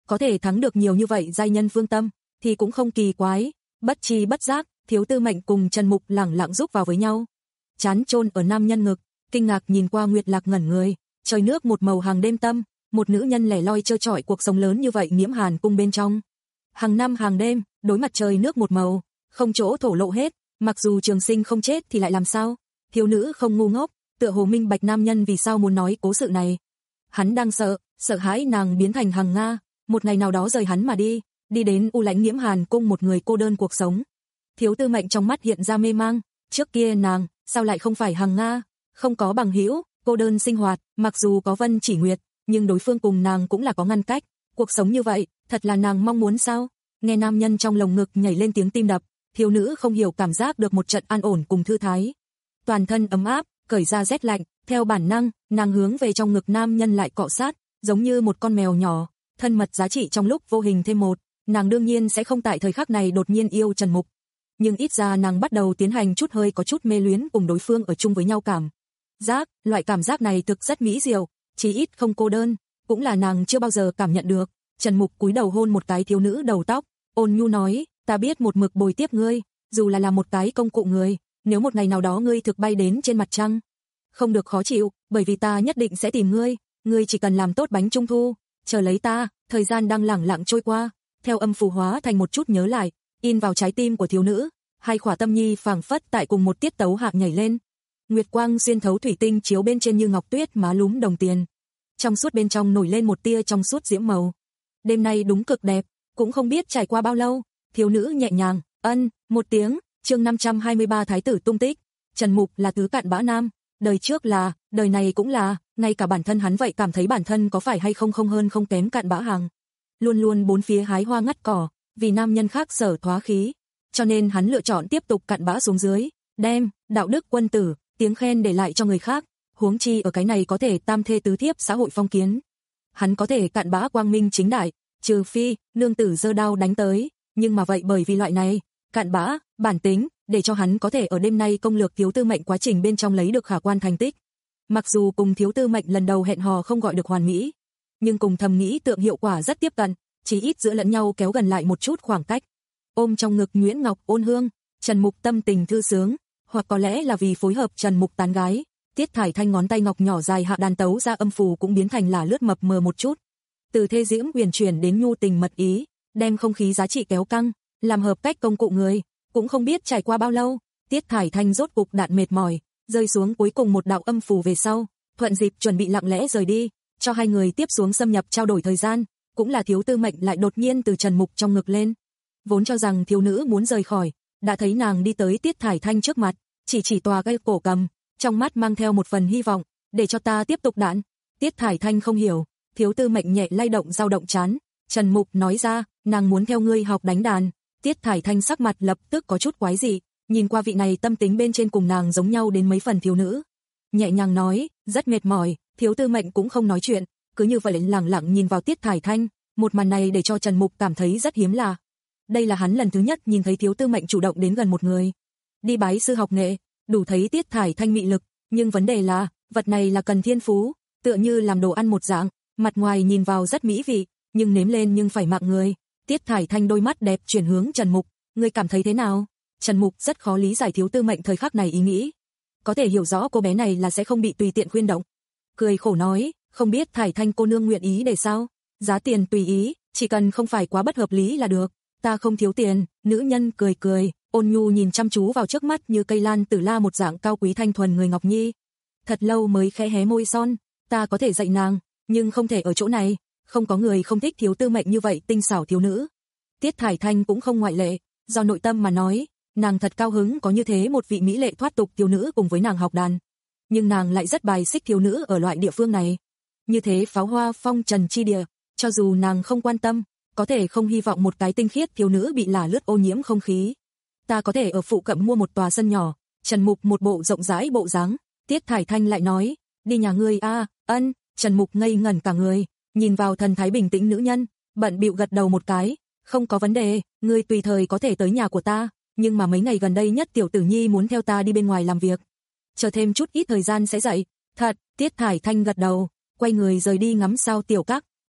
có thể thắng được nhiều như vậy giai nhân phương tâm, thì cũng không kỳ quái. Bất chi bất giác, Thiếu Tư Mệnh cùng Trần Mục lẳng lặng rúc vào với nhau. Chán chôn ở nam nhân ngực, kinh ngạc nhìn qua Nguyệt Lạc ngẩn người, trời nước một màu hàng đêm tâm, một nữ nhân lẻ loi trơ trọi cuộc sống lớn như vậy Nghiễm Hàn cung bên trong. Hàng năm hàng đêm, đối mặt trời nước một màu, không chỗ thổ lộ hết, mặc dù Trường Sinh không chết thì lại làm sao? Thiếu nữ không ngu ngốc, tựa hồ minh bạch nam nhân vì sao muốn nói cố sự này. Hắn đang sợ, sợ hãi nàng biến thành Hằng Nga, một ngày nào đó rời hắn mà đi, đi đến u lãnh Nghiễm Hàn cung một người cô đơn cuộc sống. Thiếu Tư Mệnh trong mắt hiện ra mê mang, trước kia nàng, sao lại không phải Hằng Nga, không có bằng hữu, cô đơn sinh hoạt, mặc dù có Vân Chỉ Nguyệt, nhưng đối phương cùng nàng cũng là có ngăn cách, cuộc sống như vậy, thật là nàng mong muốn sao? Nghe nam nhân trong lồng ngực nhảy lên tiếng tim đập, thiếu nữ không hiểu cảm giác được một trận an ổn cùng thư thái. Toàn thân ấm áp, cởi ra rét lạnh, theo bản năng, nàng hướng về trong ngực nam nhân lại cọ sát, giống như một con mèo nhỏ, thân mật giá trị trong lúc vô hình thêm một, nàng đương nhiên sẽ không tại thời khắc này đột nhiên yêu Trần Mục. Nhưng ít ra nàng bắt đầu tiến hành chút hơi có chút mê luyến cùng đối phương ở chung với nhau cảm giác, loại cảm giác này thực rất mỹ diệu, chí ít không cô đơn, cũng là nàng chưa bao giờ cảm nhận được. Trần Mục cúi đầu hôn một cái thiếu nữ đầu tóc, ôn nhu nói, ta biết một mực bồi tiếp ngươi, dù là là một cái công cụ người, nếu một ngày nào đó ngươi thực bay đến trên mặt trăng, không được khó chịu, bởi vì ta nhất định sẽ tìm ngươi, ngươi chỉ cần làm tốt bánh trung thu, chờ lấy ta. Thời gian đang lẳng lặng trôi qua, theo âm phù hóa thành một chút nhớ lại, in vào trái tim của thiếu nữ, hai khỏa tâm nhi phảng phất tại cùng một tiết tấu hạ nhảy lên. Nguyệt quang xuyên thấu thủy tinh chiếu bên trên như ngọc tuyết má lúm đồng tiền, trong suốt bên trong nổi lên một tia trong suốt diễm màu. Đêm nay đúng cực đẹp, cũng không biết trải qua bao lâu, thiếu nữ nhẹ nhàng, ân, một tiếng. Chương năm trăm hai mươi ba Thái tử tung tích. Trần Mục là thứ cặn bã nam, đời trước là, đời này cũng là, ngay cả bản thân hắn vậy cảm thấy bản thân có phải hay không không hơn không kém cặn bã hàng. Luôn luôn bốn phía hái hoa ngắt cỏ, vì nam nhân khác sở thoá khí, cho nên hắn lựa chọn tiếp tục cặn bã xuống dưới, đem đạo đức quân tử, tiếng khen để lại cho người khác, huống chi ở cái này có thể tam thê tứ thiếp xã hội phong kiến. Hắn có thể cặn bã quang minh chính đại, trừ phi nương tử giơ đao đánh tới, nhưng mà vậy bởi vì loại này cặn bã, bản tính, để cho hắn có thể ở đêm nay công lược Thiếu Tư Mệnh quá trình bên trong lấy được khả quan thành tích. Mặc dù cùng Thiếu Tư Mệnh lần đầu hẹn hò không gọi được hoàn mỹ, nhưng cùng thầm nghĩ tượng hiệu quả rất tiếp cận, chỉ ít giữa lẫn nhau kéo gần lại một chút khoảng cách. Ôm trong ngực Nguyễn Ngọc ôn hương, Trần Mục tâm tình thư sướng, hoặc có lẽ là vì phối hợp Trần Mục tán gái, Tiết Thải Thanh ngón tay ngọc nhỏ dài hạ đàn tấu ra âm phù cũng biến thành là lướt mập mờ một chút. Từ thê diễm huyền chuyển đến nhu tình mật ý, đem không khí giá trị kéo căng, làm hợp cách công cụ người. Cũng không biết trải qua bao lâu, Tiết Thải Thanh rốt cục đạn mệt mỏi, rơi xuống cuối cùng một đạo âm phù về sau, thuận dịp chuẩn bị lặng lẽ rời đi, cho hai người tiếp xuống xâm nhập trao đổi thời gian, cũng là Thiếu Tư Mệnh lại đột nhiên từ Trần Mục trong ngực lên. Vốn cho rằng thiếu nữ muốn rời khỏi, đã thấy nàng đi tới Tiết Thải Thanh trước mặt, chỉ chỉ tòa cây cổ cầm, trong mắt mang theo một phần hy vọng, để cho ta tiếp tục đạn. Tiết Thải Thanh không hiểu, Thiếu Tư Mệnh nhẹ lay động dao động chán, Trần Mục nói ra, nàng muốn theo ngươi học đánh đàn. Tiết Thải Thanh sắc mặt lập tức có chút quái dị, nhìn qua vị này tâm tính bên trên cùng nàng giống nhau đến mấy phần thiếu nữ. Nhẹ nhàng nói, rất mệt mỏi, Thiếu Tư Mệnh cũng không nói chuyện, cứ như vậy lẳng lặng nhìn vào Tiết Thải Thanh, một màn này để cho Trần Mục cảm thấy rất hiếm lạ. Đây là hắn lần thứ nhất nhìn thấy Thiếu Tư Mệnh chủ động đến gần một người. Đi bái sư học nghệ, đủ thấy Tiết Thải Thanh mị lực, nhưng vấn đề là, vật này là cần thiên phú, tựa như làm đồ ăn một dạng, mặt ngoài nhìn vào rất mỹ vị, nhưng nếm lên nhưng phải mạng người. Tiết Thải Thanh đôi mắt đẹp chuyển hướng Trần Mục, ngươi cảm thấy thế nào? Trần Mục rất khó lý giải Thiếu Tư Mệnh thời khắc này ý nghĩ, có thể hiểu rõ cô bé này là sẽ không bị tùy tiện khuyên động. Cười khổ nói, không biết Thải Thanh cô nương nguyện ý để sao? Giá tiền tùy ý, chỉ cần không phải quá bất hợp lý là được, ta không thiếu tiền. Nữ nhân cười cười, ôn nhu nhìn chăm chú vào trước mắt như cây lan tử la một dạng cao quý thanh thuần người ngọc nhi. Thật lâu mới khẽ hé môi son, ta có thể dạy nàng, nhưng không thể ở chỗ này. Không có người không thích Thiếu Tư Mệnh như vậy tinh xảo thiếu nữ. Tiết Thải Thanh cũng không ngoại lệ, do nội tâm mà nói, nàng thật cao hứng có như thế một vị mỹ lệ thoát tục thiếu nữ cùng với nàng học đàn. Nhưng nàng lại rất bài xích thiếu nữ ở loại địa phương này. Như thế pháo hoa phong trần chi địa, cho dù nàng không quan tâm, có thể không hy vọng một cái tinh khiết thiếu nữ bị là lướt ô nhiễm không khí. Ta có thể ở phụ cận mua một tòa sân nhỏ. Trần Mục một bộ rộng rãi bộ dáng. Tiết Thải Thanh lại nói, đi nhà ngươi a? À, ân. Trần Mục ngây ngẩn cả người, nhìn vào thần thái bình tĩnh nữ nhân, bận bịu gật đầu một cái, không có vấn đề, ngươi tùy thời có thể tới nhà của ta, nhưng mà mấy ngày gần đây nhất tiểu tử nhi muốn theo ta đi bên ngoài làm việc, chờ thêm chút ít thời gian sẽ dậy. Thật. Tiết Thải Thanh gật đầu, quay người rời đi ngắm sao tiểu các.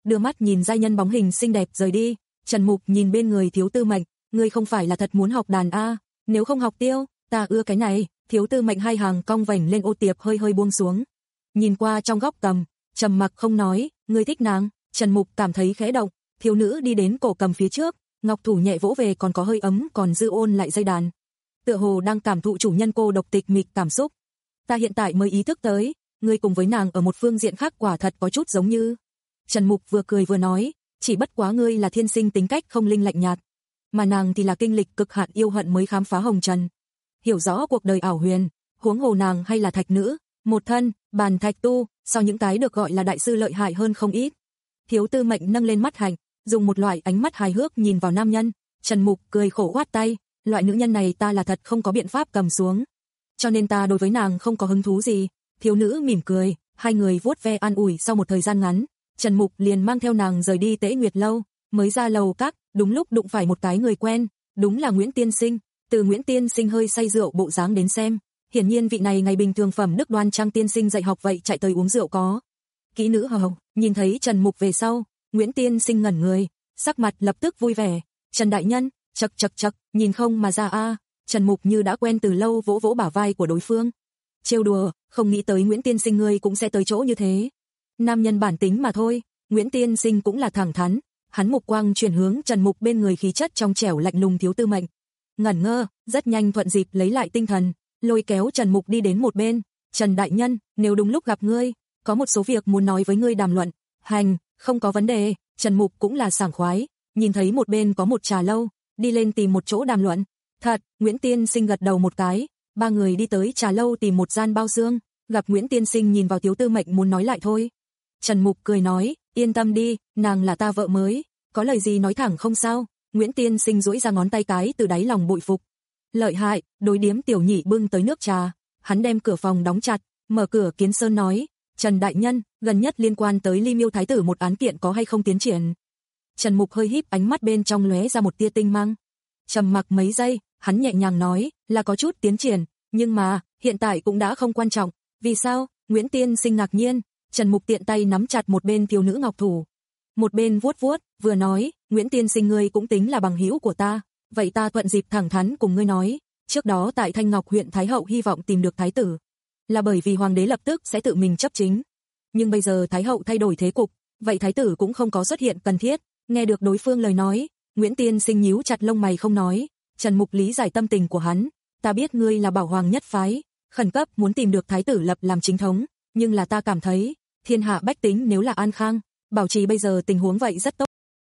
đưa mắt nhìn giai nhân bóng hình xinh đẹp rời đi. Trần Mục nhìn bên người Thiếu Tư Mệnh, ngươi không phải là thật muốn học đàn a? Nếu không học tiêu, ta ưa cái này. Thiếu Tư Mệnh hai hàng cong vành lên ô tiệp hơi hơi buông xuống. Nhìn qua trong góc cầm, trầm mặc không nói, ngươi thích nàng. Trần Mục cảm thấy khẽ động, thiếu nữ đi đến cổ cầm phía trước, ngọc thủ nhẹ vỗ về còn có hơi ấm còn dư ôn lại dây đàn. Tựa hồ đang cảm thụ chủ nhân cô độc tịch mịch cảm xúc. Ta hiện tại mới ý thức tới, ngươi cùng với nàng ở một phương diện khác quả thật có chút giống như. Trần Mục vừa cười vừa nói, chỉ bất quá ngươi là thiên sinh tính cách không linh lạnh nhạt, mà nàng thì là kinh lịch cực hạn yêu hận mới khám phá hồng trần, hiểu rõ cuộc đời ảo huyền, huống hồ nàng hay là thạch nữ, một thân, bàn thạch tu, so những cái được gọi là đại sư lợi hại hơn không ít. Thiếu Tư Mệnh nâng lên mắt hạnh, dùng một loại ánh mắt hài hước nhìn vào nam nhân. Trần Mục cười khổ khoát tay, loại nữ nhân này ta là thật không có biện pháp cầm xuống, cho nên ta đối với nàng không có hứng thú gì. Thiếu nữ mỉm cười, hai người vuốt ve an ủi sau một thời gian ngắn, Trần Mục liền mang theo nàng rời đi Tế Nguyệt lâu, mới ra lầu các, đúng lúc đụng phải một cái người quen, đúng là Nguyễn Tiên Sinh. Từ Nguyễn Tiên Sinh hơi say rượu bộ dáng đến xem, hiển nhiên vị này ngày bình thường phẩm đức đoan trang tiên sinh dạy học vậy chạy tới uống rượu có. Kỹ nữ hầu, nhìn thấy Trần Mục về sau, Nguyễn Tiên Sinh ngẩn người, sắc mặt lập tức vui vẻ. Trần đại nhân, chậc chậc chậc, nhìn không mà ra a. Trần Mục như đã quen từ lâu vỗ vỗ bả vai của đối phương. Trêu đùa, không nghĩ tới Nguyễn Tiên Sinh ngươi cũng sẽ tới chỗ như thế. Nam nhân bản tính mà thôi. Nguyễn Tiên Sinh cũng là thẳng thắn, hắn mục quang chuyển hướng Trần Mục bên người khí chất trong trẻo lạnh lùng Thiếu Tư Mệnh. Ngẩn ngơ, rất nhanh thuận dịp lấy lại tinh thần, lôi kéo Trần Mục đi đến một bên. Trần đại nhân, nếu đúng lúc gặp ngươi, có một số việc muốn nói với ngươi đàm luận. Hành, không có vấn đề. Trần Mục cũng là sảng khoái, nhìn thấy một bên có một trà lâu, đi lên tìm một chỗ đàm luận. Thật, Nguyễn Tiên Sinh gật đầu một cái, ba người đi tới trà lâu tìm một gian bao xương, gặp Nguyễn Tiên Sinh nhìn vào Thiếu Tư Mệnh muốn nói lại thôi. Trần Mục cười nói, yên tâm đi, nàng là ta vợ mới, có lời gì nói thẳng không sao. Nguyễn Tiên Sinh duỗi ra ngón tay cái từ đáy lòng bội phục. Lợi hại. Đối điếm tiểu nhị bưng tới nước trà, hắn đem cửa phòng đóng chặt, mở cửa kiến sơn nói, Trần đại nhân, gần nhất liên quan tới Ly Miêu thái tử một án kiện có hay không tiến triển? Trần Mục hơi híp ánh mắt bên trong lóe ra một tia tinh mang. Trầm mặc mấy giây, hắn nhẹ nhàng nói, là có chút tiến triển, nhưng mà, hiện tại cũng đã không quan trọng. Vì sao? Nguyễn Tiên Sinh ngạc nhiên. Trần Mục tiện tay nắm chặt một bên thiếu nữ ngọc thủ, một bên vuốt vuốt, vừa nói, Nguyễn Tiên Sinh ngươi cũng tính là bằng hữu của ta, vậy ta thuận dịp thẳng thắn cùng ngươi nói, trước đó tại Thanh Ngọc huyện Thái hậu hy vọng tìm được thái tử, là bởi vì hoàng đế lập tức sẽ tự mình chấp chính. Nhưng bây giờ Thái hậu thay đổi thế cục, vậy thái tử cũng không có xuất hiện cần thiết. Nghe được đối phương lời nói, Nguyễn Tiên Sinh nhíu chặt lông mày không nói. Trần Mục lý giải tâm tình của hắn, ta biết ngươi là bảo hoàng nhất phái, khẩn cấp muốn tìm được thái tử lập làm chính thống, nhưng là ta cảm thấy, thiên hạ bách tính nếu là an khang, bảo trì bây giờ tình huống vậy rất tốt.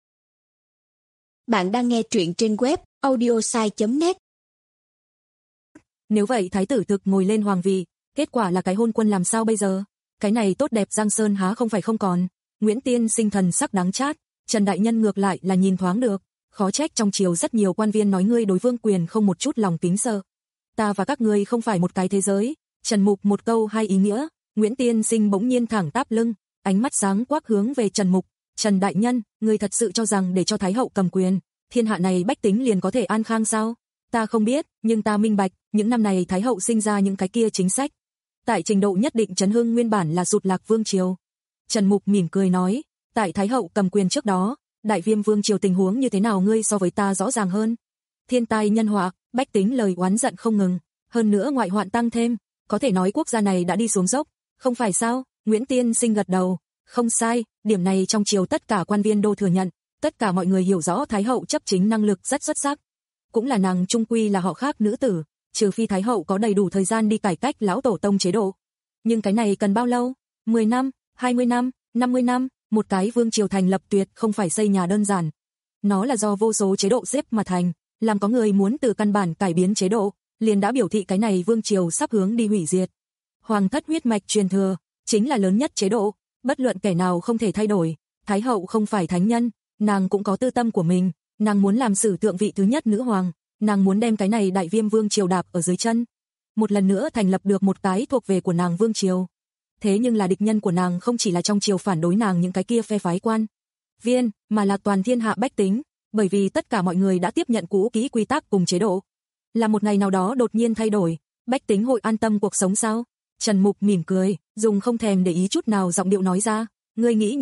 Bạn đang nghe truyện trên web audiosai chấm net. Nếu vậy thái tử thực ngồi lên hoàng vị, kết quả là cái hôn quân làm sao bây giờ? Cái này tốt đẹp Giang Sơn há không phải không còn. Nguyễn Tiên Sinh thần sắc đắng chát, Trần đại nhân ngược lại là nhìn thoáng được, khó trách trong triều rất nhiều quan viên nói ngươi đối vương quyền không một chút lòng kính sợ. Ta và các ngươi không phải một cái thế giới. Trần Mục một câu hai ý nghĩa. Nguyễn Tiên Sinh bỗng nhiên thẳng tắp lưng, ánh mắt sáng quắc hướng về Trần Mục. Trần đại nhân, ngươi thật sự cho rằng để cho Thái hậu cầm quyền, thiên hạ này bách tính liền có thể an khang sao? Ta không biết, nhưng ta minh bạch, những năm này Thái hậu sinh ra những cái kia chính sách, tại trình độ nhất định chấn hưng nguyên bản là sụt lạc vương triều. Trần Mục mỉm cười nói, tại Thái hậu cầm quyền trước đó, Đại Viêm vương triều tình huống như thế nào ngươi so với ta rõ ràng hơn. Thiên tai nhân họa, bách tính lời oán giận không ngừng, hơn nữa ngoại hoạn tăng thêm, có thể nói quốc gia này đã đi xuống dốc, không phải sao? Nguyễn Tiên Sinh gật đầu, không sai, điểm này trong triều tất cả quan viên đô thừa nhận, tất cả mọi người hiểu rõ Thái hậu chấp chính năng lực rất xuất sắc. Cũng là nàng trung quy là họ khác nữ tử, trừ phi Thái hậu có đầy đủ thời gian đi cải cách lão tổ tông chế độ. Nhưng cái này cần bao lâu? mười năm, hai mươi năm, năm mươi năm, một cái vương triều thành lập tuyệt không phải xây nhà đơn giản. Nó là do vô số chế độ xếp mà thành, làm có người muốn từ căn bản cải biến chế độ, liền đã biểu thị cái này vương triều sắp hướng đi hủy diệt. Hoàng thất huyết mạch truyền thừa, chính là lớn nhất chế độ, bất luận kẻ nào không thể thay đổi. Thái hậu không phải thánh nhân, nàng cũng có tư tâm của mình, nàng muốn làm sử thượng vị thứ nhất nữ hoàng, nàng muốn đem cái này Đại Viêm vương triều đạp ở dưới chân, một lần nữa thành lập được một cái thuộc về của nàng vương triều. Thế nhưng là địch nhân của nàng không chỉ là trong triều phản đối nàng những cái kia phe phái quan viên, mà là toàn thiên hạ bách tính, bởi vì tất cả mọi người đã tiếp nhận cũ kỹ quy tắc cùng chế độ. Là một ngày nào đó đột nhiên thay đổi, bách tính hội an tâm cuộc sống sao? Trần Mục mỉm cười, dùng không thèm để ý chút nào giọng điệu nói ra, ngươi nghĩ nhiều,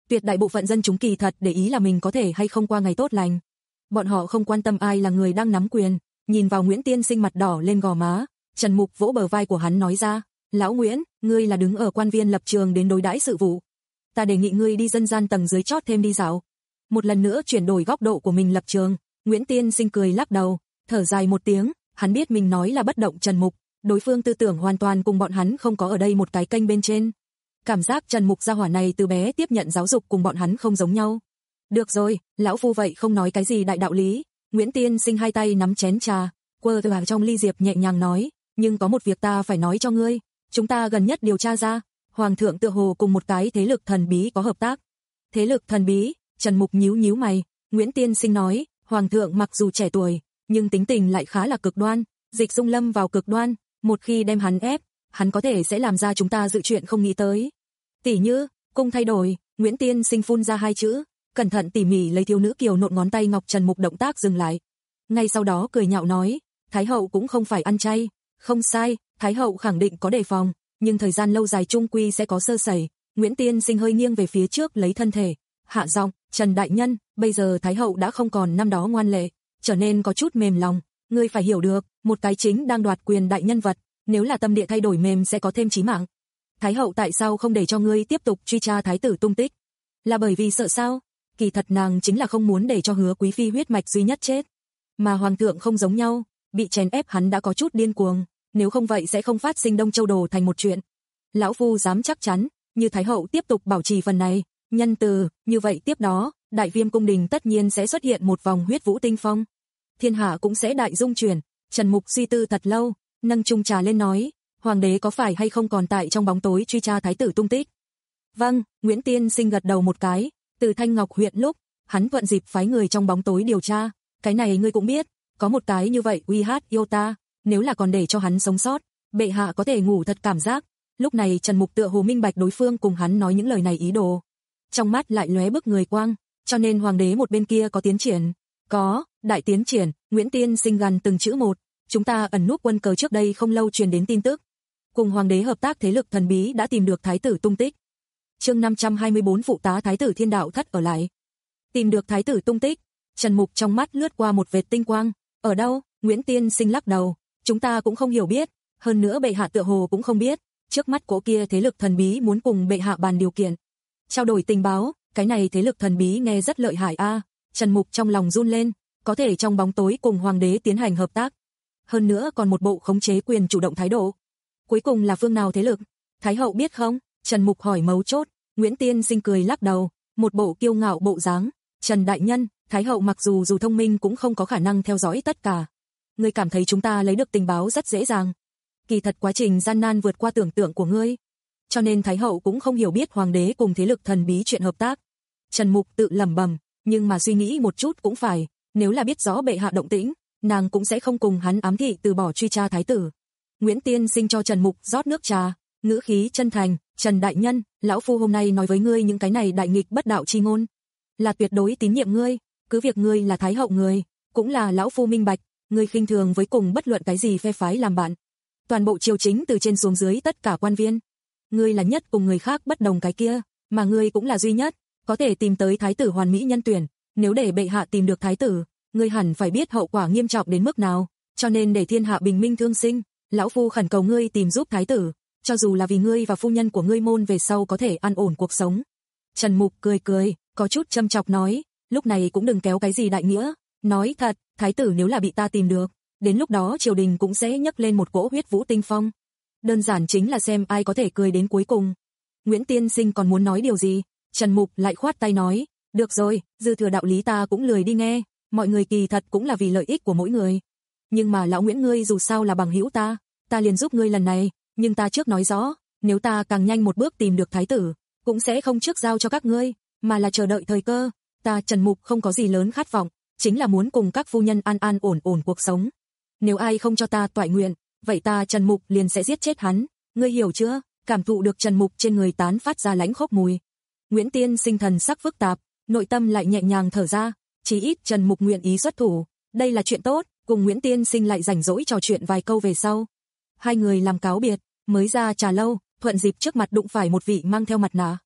Tuyệt đại bộ phận dân chúng kỳ thật để ý là mình có thể hay không qua ngày tốt lành. Bọn họ không quan tâm ai là người đang nắm quyền. Nhìn vào Nguyễn Tiên Sinh mặt đỏ lên gò má, Trần Mục vỗ bờ vai của hắn nói ra, lão Nguyễn, ngươi là đứng ở quan viên lập trường đến đối đãi sự vụ. Ta đề nghị ngươi đi dân gian tầng dưới chót thêm đi dạo. Một lần nữa chuyển đổi góc độ của mình lập trường, Nguyễn Tiên Sinh cười lắc đầu, thở dài một tiếng, hắn biết mình nói là bất động Trần Mục, đối phương tư tưởng hoàn toàn cùng bọn hắn không có ở đây một cái kênh bên trên. Cảm giác Trần Mục gia hỏa này từ bé tiếp nhận giáo dục cùng bọn hắn không giống nhau. Được rồi, lão phu vậy không nói cái gì đại đạo lý. Nguyễn Tiên Sinh hai tay nắm chén trà, quơ vào trong ly diệp nhẹ nhàng nói, nhưng có một việc ta phải nói cho ngươi, chúng ta gần nhất điều tra ra, Hoàng thượng tựa hồ cùng một cái thế lực thần bí có hợp tác. Thế lực thần bí? Trần Mục nhíu nhíu mày, Nguyễn Tiên Sinh nói, Hoàng thượng mặc dù trẻ tuổi, nhưng tính tình lại khá là cực đoan, Dịch Dung lâm vào cực đoan, một khi đem hắn ép, hắn có thể sẽ làm ra chúng ta dự chuyện không nghĩ tới. Tỉ như, cung thay đổi, Nguyễn Tiên Sinh phun ra hai chữ, cẩn thận tỉ mỉ lấy thiếu nữ kiều nộn ngón tay ngọc Trần Mục động tác dừng lại. Ngay sau đó cười nhạo nói, Thái hậu cũng không phải ăn chay, không sai, Thái hậu khẳng định có đề phòng, nhưng thời gian lâu dài chung quy sẽ có sơ sẩy. Nguyễn Tiên Sinh hơi nghiêng về phía trước lấy thân thể, hạ giọng, Trần đại nhân, bây giờ Thái hậu đã không còn năm đó ngoan lệ, trở nên có chút mềm lòng, ngươi phải hiểu được, một cái chính đang đoạt quyền đại nhân vật, nếu là tâm địa thay đổi mềm sẽ có thêm chí mạng. Thái hậu tại sao không để cho ngươi tiếp tục truy tra thái tử tung tích? Là bởi vì sợ sao? Kỳ thật nàng chính là không muốn để cho Hứa quý phi huyết mạch duy nhất chết. Mà hoàng thượng không giống nhau, bị chèn ép hắn đã có chút điên cuồng, nếu không vậy sẽ không phát sinh Đông Châu Đồ thành một chuyện. Lão phu dám chắc chắn, như Thái hậu tiếp tục bảo trì phần này, nhân từ, như vậy tiếp đó, Đại Viêm cung đình tất nhiên sẽ xuất hiện một vòng huyết vũ tinh phong. Thiên hạ cũng sẽ đại dung chuyển. Trần Mục suy tư thật lâu, nâng chung trà lên nói, hoàng đế có phải hay không còn tại trong bóng tối truy tra thái tử tung tích? Vâng, Nguyễn Tiên Sinh gật đầu một cái, từ Thanh Ngọc huyện lúc, hắn vận dịp phái người trong bóng tối điều tra, cái này ngươi cũng biết, có một cái như vậy uy hát yêu ta, nếu là còn để cho hắn sống sót, bệ hạ có thể ngủ thật cảm giác. Lúc này Trần Mục tựa hồ minh bạch đối phương cùng hắn nói những lời này ý đồ. Trong mắt lại lóe bức người quang, cho nên hoàng đế một bên kia có tiến triển. Có, đại tiến triển, Nguyễn Tiên Sinh gần từng chữ một, chúng ta ẩn núp quân cờ trước đây không lâu truyền đến tin tức. Cùng hoàng đế hợp tác thế lực thần bí đã tìm được thái tử tung tích. Chương năm trăm hai mươi bốn phụ tá thái tử Thiên Đạo Thất ở lại. Tìm được thái tử tung tích, Trần Mục trong mắt lướt qua một vệt tinh quang, ở đâu? Nguyễn Tiên Sinh lắc đầu, chúng ta cũng không hiểu biết, hơn nữa bệ hạ tựa hồ cũng không biết, trước mắt cỗ kia thế lực thần bí muốn cùng bệ hạ bàn điều kiện. Trao đổi tình báo, cái này thế lực thần bí nghe rất lợi hại a. À. Trần Mục trong lòng run lên, có thể trong bóng tối cùng hoàng đế tiến hành hợp tác. Hơn nữa còn một bộ khống chế quyền chủ động thái độ. Cuối cùng là phương nào thế lực? Thái hậu biết không? Trần Mục hỏi mấu chốt, Nguyễn Tiên Sinh cười lắc đầu, một bộ kiêu ngạo bộ dáng, Trần đại nhân, Thái hậu mặc dù dù thông minh cũng không có khả năng theo dõi tất cả. Ngươi cảm thấy chúng ta lấy được tình báo rất dễ dàng. Kỳ thật quá trình gian nan vượt qua tưởng tượng của ngươi. Cho nên Thái hậu cũng không hiểu biết hoàng đế cùng thế lực thần bí chuyện hợp tác. Trần Mục tự lẩm bẩm, nhưng mà suy nghĩ một chút cũng phải, nếu là biết rõ bệ hạ động tĩnh, nàng cũng sẽ không cùng hắn ám thị từ bỏ truy tra thái tử. Nguyễn Tiên Sinh cho Trần Mục rót nước trà, ngữ khí chân thành, Trần đại nhân, lão phu hôm nay nói với ngươi những cái này đại nghịch bất đạo chi ngôn, là tuyệt đối tín nhiệm ngươi, cứ việc ngươi là thái hậu người, cũng là lão phu minh bạch, ngươi khinh thường với cùng bất luận cái gì phe phái làm bạn. Toàn bộ triều chính từ trên xuống dưới tất cả quan viên, ngươi là nhất cùng người khác bất đồng cái kia, mà ngươi cũng là duy nhất có thể tìm tới thái tử hoàn mỹ nhân tuyển, nếu để bệ hạ tìm được thái tử, ngươi hẳn phải biết hậu quả nghiêm trọng đến mức nào, cho nên để thiên hạ bình minh thương sinh, lão phu khẩn cầu ngươi tìm giúp thái tử, cho dù là vì ngươi và phu nhân của ngươi môn về sau có thể an ổn cuộc sống. Trần Mục cười cười, có chút châm chọc nói, lúc này cũng đừng kéo cái gì đại nghĩa, nói thật, thái tử nếu là bị ta tìm được, đến lúc đó triều đình cũng sẽ nhấc lên một cỗ huyết vũ tinh phong. Đơn giản chính là xem ai có thể cười đến cuối cùng. Nguyễn Tiên Sinh còn muốn nói điều gì, Trần Mục lại khoát tay nói, được rồi, dư thừa đạo lý ta cũng lười đi nghe, mọi người kỳ thật cũng là vì lợi ích của mỗi người. Nhưng mà lão Nguyễn ngươi dù sao là bằng hữu ta, ta liền giúp ngươi lần này, nhưng ta trước nói rõ, nếu ta càng nhanh một bước tìm được thái tử, cũng sẽ không trước giao cho các ngươi, mà là chờ đợi thời cơ. Ta Trần Mục không có gì lớn khát vọng, chính là muốn cùng các phu nhân an an ổn ổn cuộc sống. Nếu ai không cho ta toại nguyện, vậy ta Trần Mục liền sẽ giết chết hắn, ngươi hiểu chưa? Cảm thụ được Trần Mục trên người tán phát ra lãnh khốc mùi. Nguyễn Tiên Sinh thần sắc phức tạp, nội tâm lại nhẹ nhàng thở ra, chí ít Trần Mục nguyện ý xuất thủ, đây là chuyện tốt, cùng Nguyễn Tiên Sinh lại rảnh rỗi trò chuyện vài câu về sau. Hai người làm cáo biệt, mới ra trà lâu, thuận dịp trước mặt đụng phải một vị mang theo mặt nạ.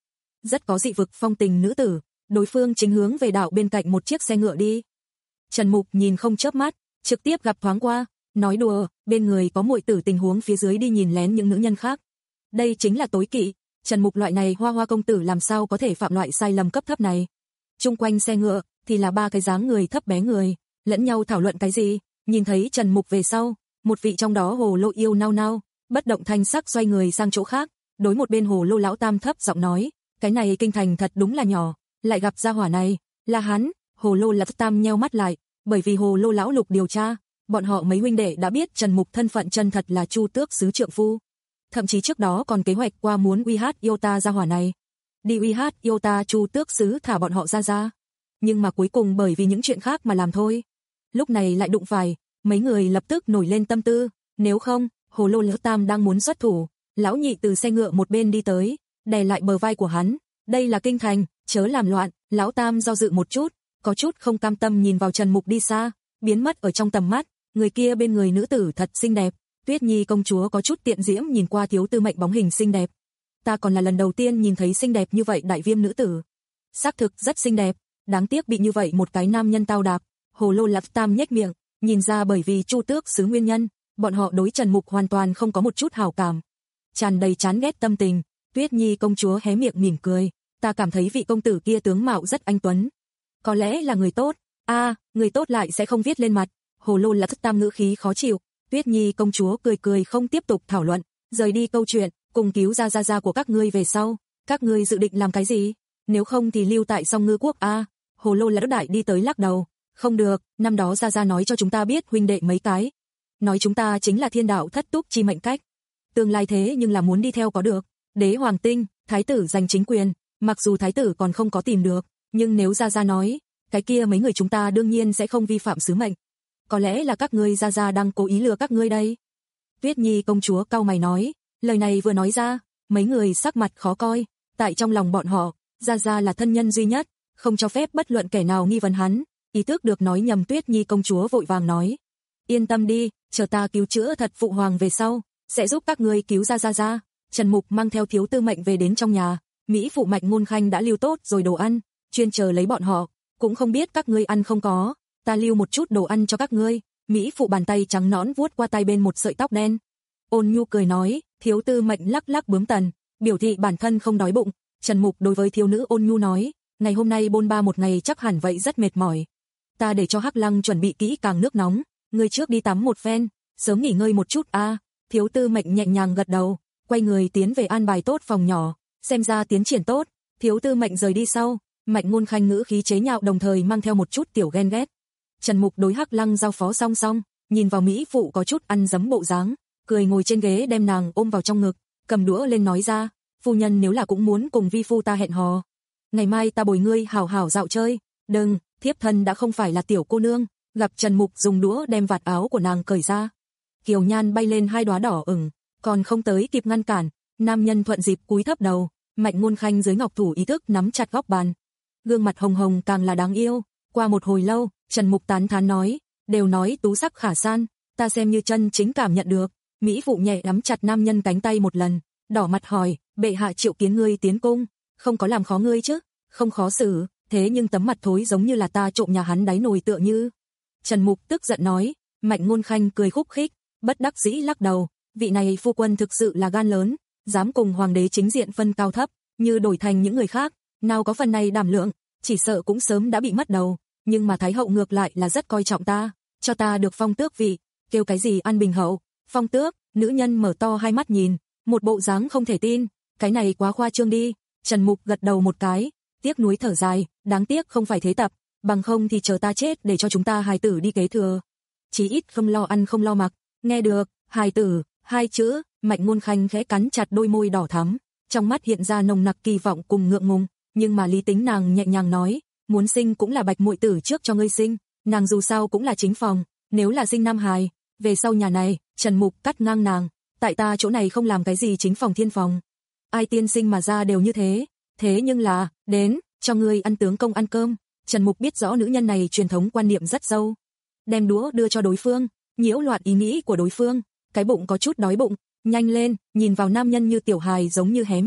rất có dị vực phong tình nữ tử, đối phương chính hướng về đảo bên cạnh một chiếc xe ngựa đi. Trần Mục nhìn không chớp mắt, trực tiếp gặp thoáng qua, nói đùa, bên người có muội tử tình huống phía dưới đi nhìn lén những nữ nhân khác. Đây chính là tối kỵ, Trần Mục loại này hoa hoa công tử làm sao có thể phạm loại sai lầm cấp thấp này. Chung quanh xe ngựa thì là ba cái dáng người thấp bé người, lẫn nhau thảo luận cái gì, nhìn thấy Trần Mục về sau, một vị trong đó hồ lô yêu nao nao, bất động thanh sắc xoay người sang chỗ khác, đối một bên hồ lô lão tam thấp giọng nói, cái này kinh thành thật đúng là nhỏ, lại gặp gia hỏa này, là hắn. Hồ lô lão tam nheo mắt lại, bởi vì hồ lô lão lục điều tra, bọn họ mấy huynh đệ đã biết Trần Mục thân phận chân thật là Chu Tước sứ trượng phu. Thậm chí trước đó còn kế hoạch qua muốn uy hát yêu ta gia hỏa này, đi uy hát yêu ta Chu Tước sứ thả bọn họ ra ra. Nhưng mà cuối cùng bởi vì những chuyện khác mà làm thôi. Lúc này lại đụng phải, mấy người lập tức nổi lên tâm tư, nếu không, hồ lô lão tam đang muốn xuất thủ, lão nhị từ xe ngựa một bên đi tới, đè lại bờ vai của hắn, đây là kinh thành, chớ làm loạn. Lão tam do dự một chút, có chút không cam tâm nhìn vào Trần Mục đi xa, biến mất ở trong tầm mắt, người kia bên người nữ tử thật xinh đẹp, Tuyết Nhi công chúa có chút tiện diễm nhìn qua thiếu tư mệnh bóng hình xinh đẹp. Ta còn là lần đầu tiên nhìn thấy xinh đẹp như vậy đại viêm nữ tử. Xác thực rất xinh đẹp, đáng tiếc bị như vậy một cái nam nhân tao đạp. Hồ lô lão tam nhếch miệng, nhìn ra bởi vì Chu Tước sứ nguyên nhân, bọn họ đối Trần Mục hoàn toàn không có một chút hảo cảm. Tràn đầy chán ghét tâm tình, Tuyết Nhi công chúa hé miệng mỉm cười, ta cảm thấy vị công tử kia tướng mạo rất anh tuấn. Có lẽ là người tốt, a à, người tốt lại sẽ không viết lên mặt. Hồ lô lão tam ngữ khí khó chịu, Tuyết Nhi công chúa cười cười không tiếp tục thảo luận, rời đi câu chuyện, cùng cứu ra gia gia của các ngươi về sau, các ngươi dự định làm cái gì? Nếu không thì lưu tại Song Ngư quốc a. À, Hồ lô lão đại đi tới lắc đầu, không được, năm đó gia gia nói cho chúng ta biết huynh đệ mấy cái, nói chúng ta chính là thiên đạo thất túc chi mệnh cách. Tương lai thế nhưng là muốn đi theo có được, đế hoàng tinh, thái tử giành chính quyền, mặc dù thái tử còn không có tìm được, nhưng nếu gia gia nói, cái kia mấy người chúng ta đương nhiên sẽ không vi phạm sứ mệnh. Có lẽ là các ngươi gia gia đang cố ý lừa các ngươi đây. Tuyết Nhi công chúa cau mày nói, lời này vừa nói ra, mấy người sắc mặt khó coi, tại trong lòng bọn họ, gia gia là thân nhân duy nhất, không cho phép bất luận kẻ nào nghi vấn hắn. Ý thức được nói nhầm, Tuyết Nhi công chúa vội vàng nói, yên tâm đi, chờ ta cứu chữa thật phụ hoàng về sau, sẽ giúp các ngươi cứu ra gia gia. Trần Mục mang theo thiếu tư mệnh về đến trong nhà, Mỹ phụ Mạnh Ngôn Khanh đã lưu tốt rồi đồ ăn, chuyên chờ lấy bọn họ, cũng không biết các ngươi ăn không có, ta lưu một chút đồ ăn cho các ngươi. Mỹ phụ bàn tay trắng nõn vuốt qua tay bên một sợi tóc đen. Ôn nhu cười nói, thiếu tư mệnh lắc lắc bướm tần, biểu thị bản thân không đói bụng. Trần Mục đối với thiếu nữ ôn nhu nói, ngày hôm nay bôn ba một ngày chắc hẳn vậy rất mệt mỏi. Ta để cho Hắc Lăng chuẩn bị kỹ càng nước nóng, ngươi trước đi tắm một phen, sớm nghỉ ngơi một chút a. À, thiếu tư mệnh nhẹ nhàng gật đầu, quay người tiến về an bài tốt phòng nhỏ, xem ra tiến triển tốt. Thiếu tư mệnh rời đi sau, Mạnh Ngôn Khanh ngữ khí chế nhạo đồng thời mang theo một chút tiểu ghen ghét. Trần Mục đối Hắc Lăng giao phó song song, nhìn vào Mỹ phụ có chút ăn dấm bộ dáng, cười ngồi trên ghế đem nàng ôm vào trong ngực, cầm đũa lên nói ra, phu nhân nếu là cũng muốn cùng vi phu ta hẹn hò, ngày mai ta bồi ngươi hảo hảo dạo chơi. Đừng, thiếp thân đã không phải là tiểu cô nương. Gặp Trần Mục dùng đũa đem vạt áo của nàng cởi ra, kiều nhan bay lên hai đóa đỏ ửng, còn không tới kịp ngăn cản, nam nhân thuận dịp cúi thấp đầu. Mạnh Ngôn Khanh dưới ngọc thủ ý thức nắm chặt góc bàn, gương mặt hồng hồng càng là đáng yêu. Qua một hồi lâu, Trần Mục tán thán nói, đều nói tú sắc khả san, ta xem như chân chính cảm nhận được. Mỹ phụ nhẹ nắm chặt nam nhân cánh tay một lần, đỏ mặt hỏi, bệ hạ triệu kiến ngươi tiến cung, không có làm khó ngươi chứ? Không khó xử, thế nhưng tấm mặt thối giống như là ta trộm nhà hắn đáy nồi tựa như. Trần Mục tức giận nói. Mạnh Ngôn Khanh cười khúc khích, bất đắc dĩ lắc đầu, vị này phu quân thực sự là gan lớn, dám cùng hoàng đế chính diện phân cao thấp, như đổi thành những người khác, nào có phần này đảm lượng, chỉ sợ cũng sớm đã bị mất đầu. Nhưng mà thái hậu ngược lại là rất coi trọng ta, cho ta được phong tước vị, kêu cái gì An Bình hậu, phong tước. Nữ nhân mở to hai mắt nhìn, một bộ dáng không thể tin, cái này quá khoa trương đi. Trần Mục gật đầu một cái, tiếc nuối thở dài, đáng tiếc không phải thế tập, bằng không thì chờ ta chết để cho chúng ta hài tử đi kế thừa, chí ít không lo ăn không lo mặc. Nghe được hài tử hai chữ, Mạnh Ngôn Khanh khẽ cắn chặt đôi môi đỏ thắm, trong mắt hiện ra nồng nặc kỳ vọng cùng ngượng ngùng, nhưng mà lý tính nàng nhẹ nhàng nói, muốn sinh cũng là Bạch muội tử trước cho ngươi sinh, nàng dù sao cũng là chính phòng, nếu là sinh nam hài, về sau nhà này. Trần Mục cắt ngang nàng, tại ta chỗ này không làm cái gì chính phòng thiên phòng, ai tiên sinh mà ra đều như thế, thế nhưng là, đến, cho ngươi ăn tướng công ăn cơm. Trần Mục biết rõ nữ nhân này truyền thống quan niệm rất sâu, đem đũa đưa cho đối phương, nhiễu loạn ý nghĩ của đối phương, cái bụng có chút đói bụng, nhanh lên. Nhìn vào nam nhân như tiểu hài giống như hé miệng,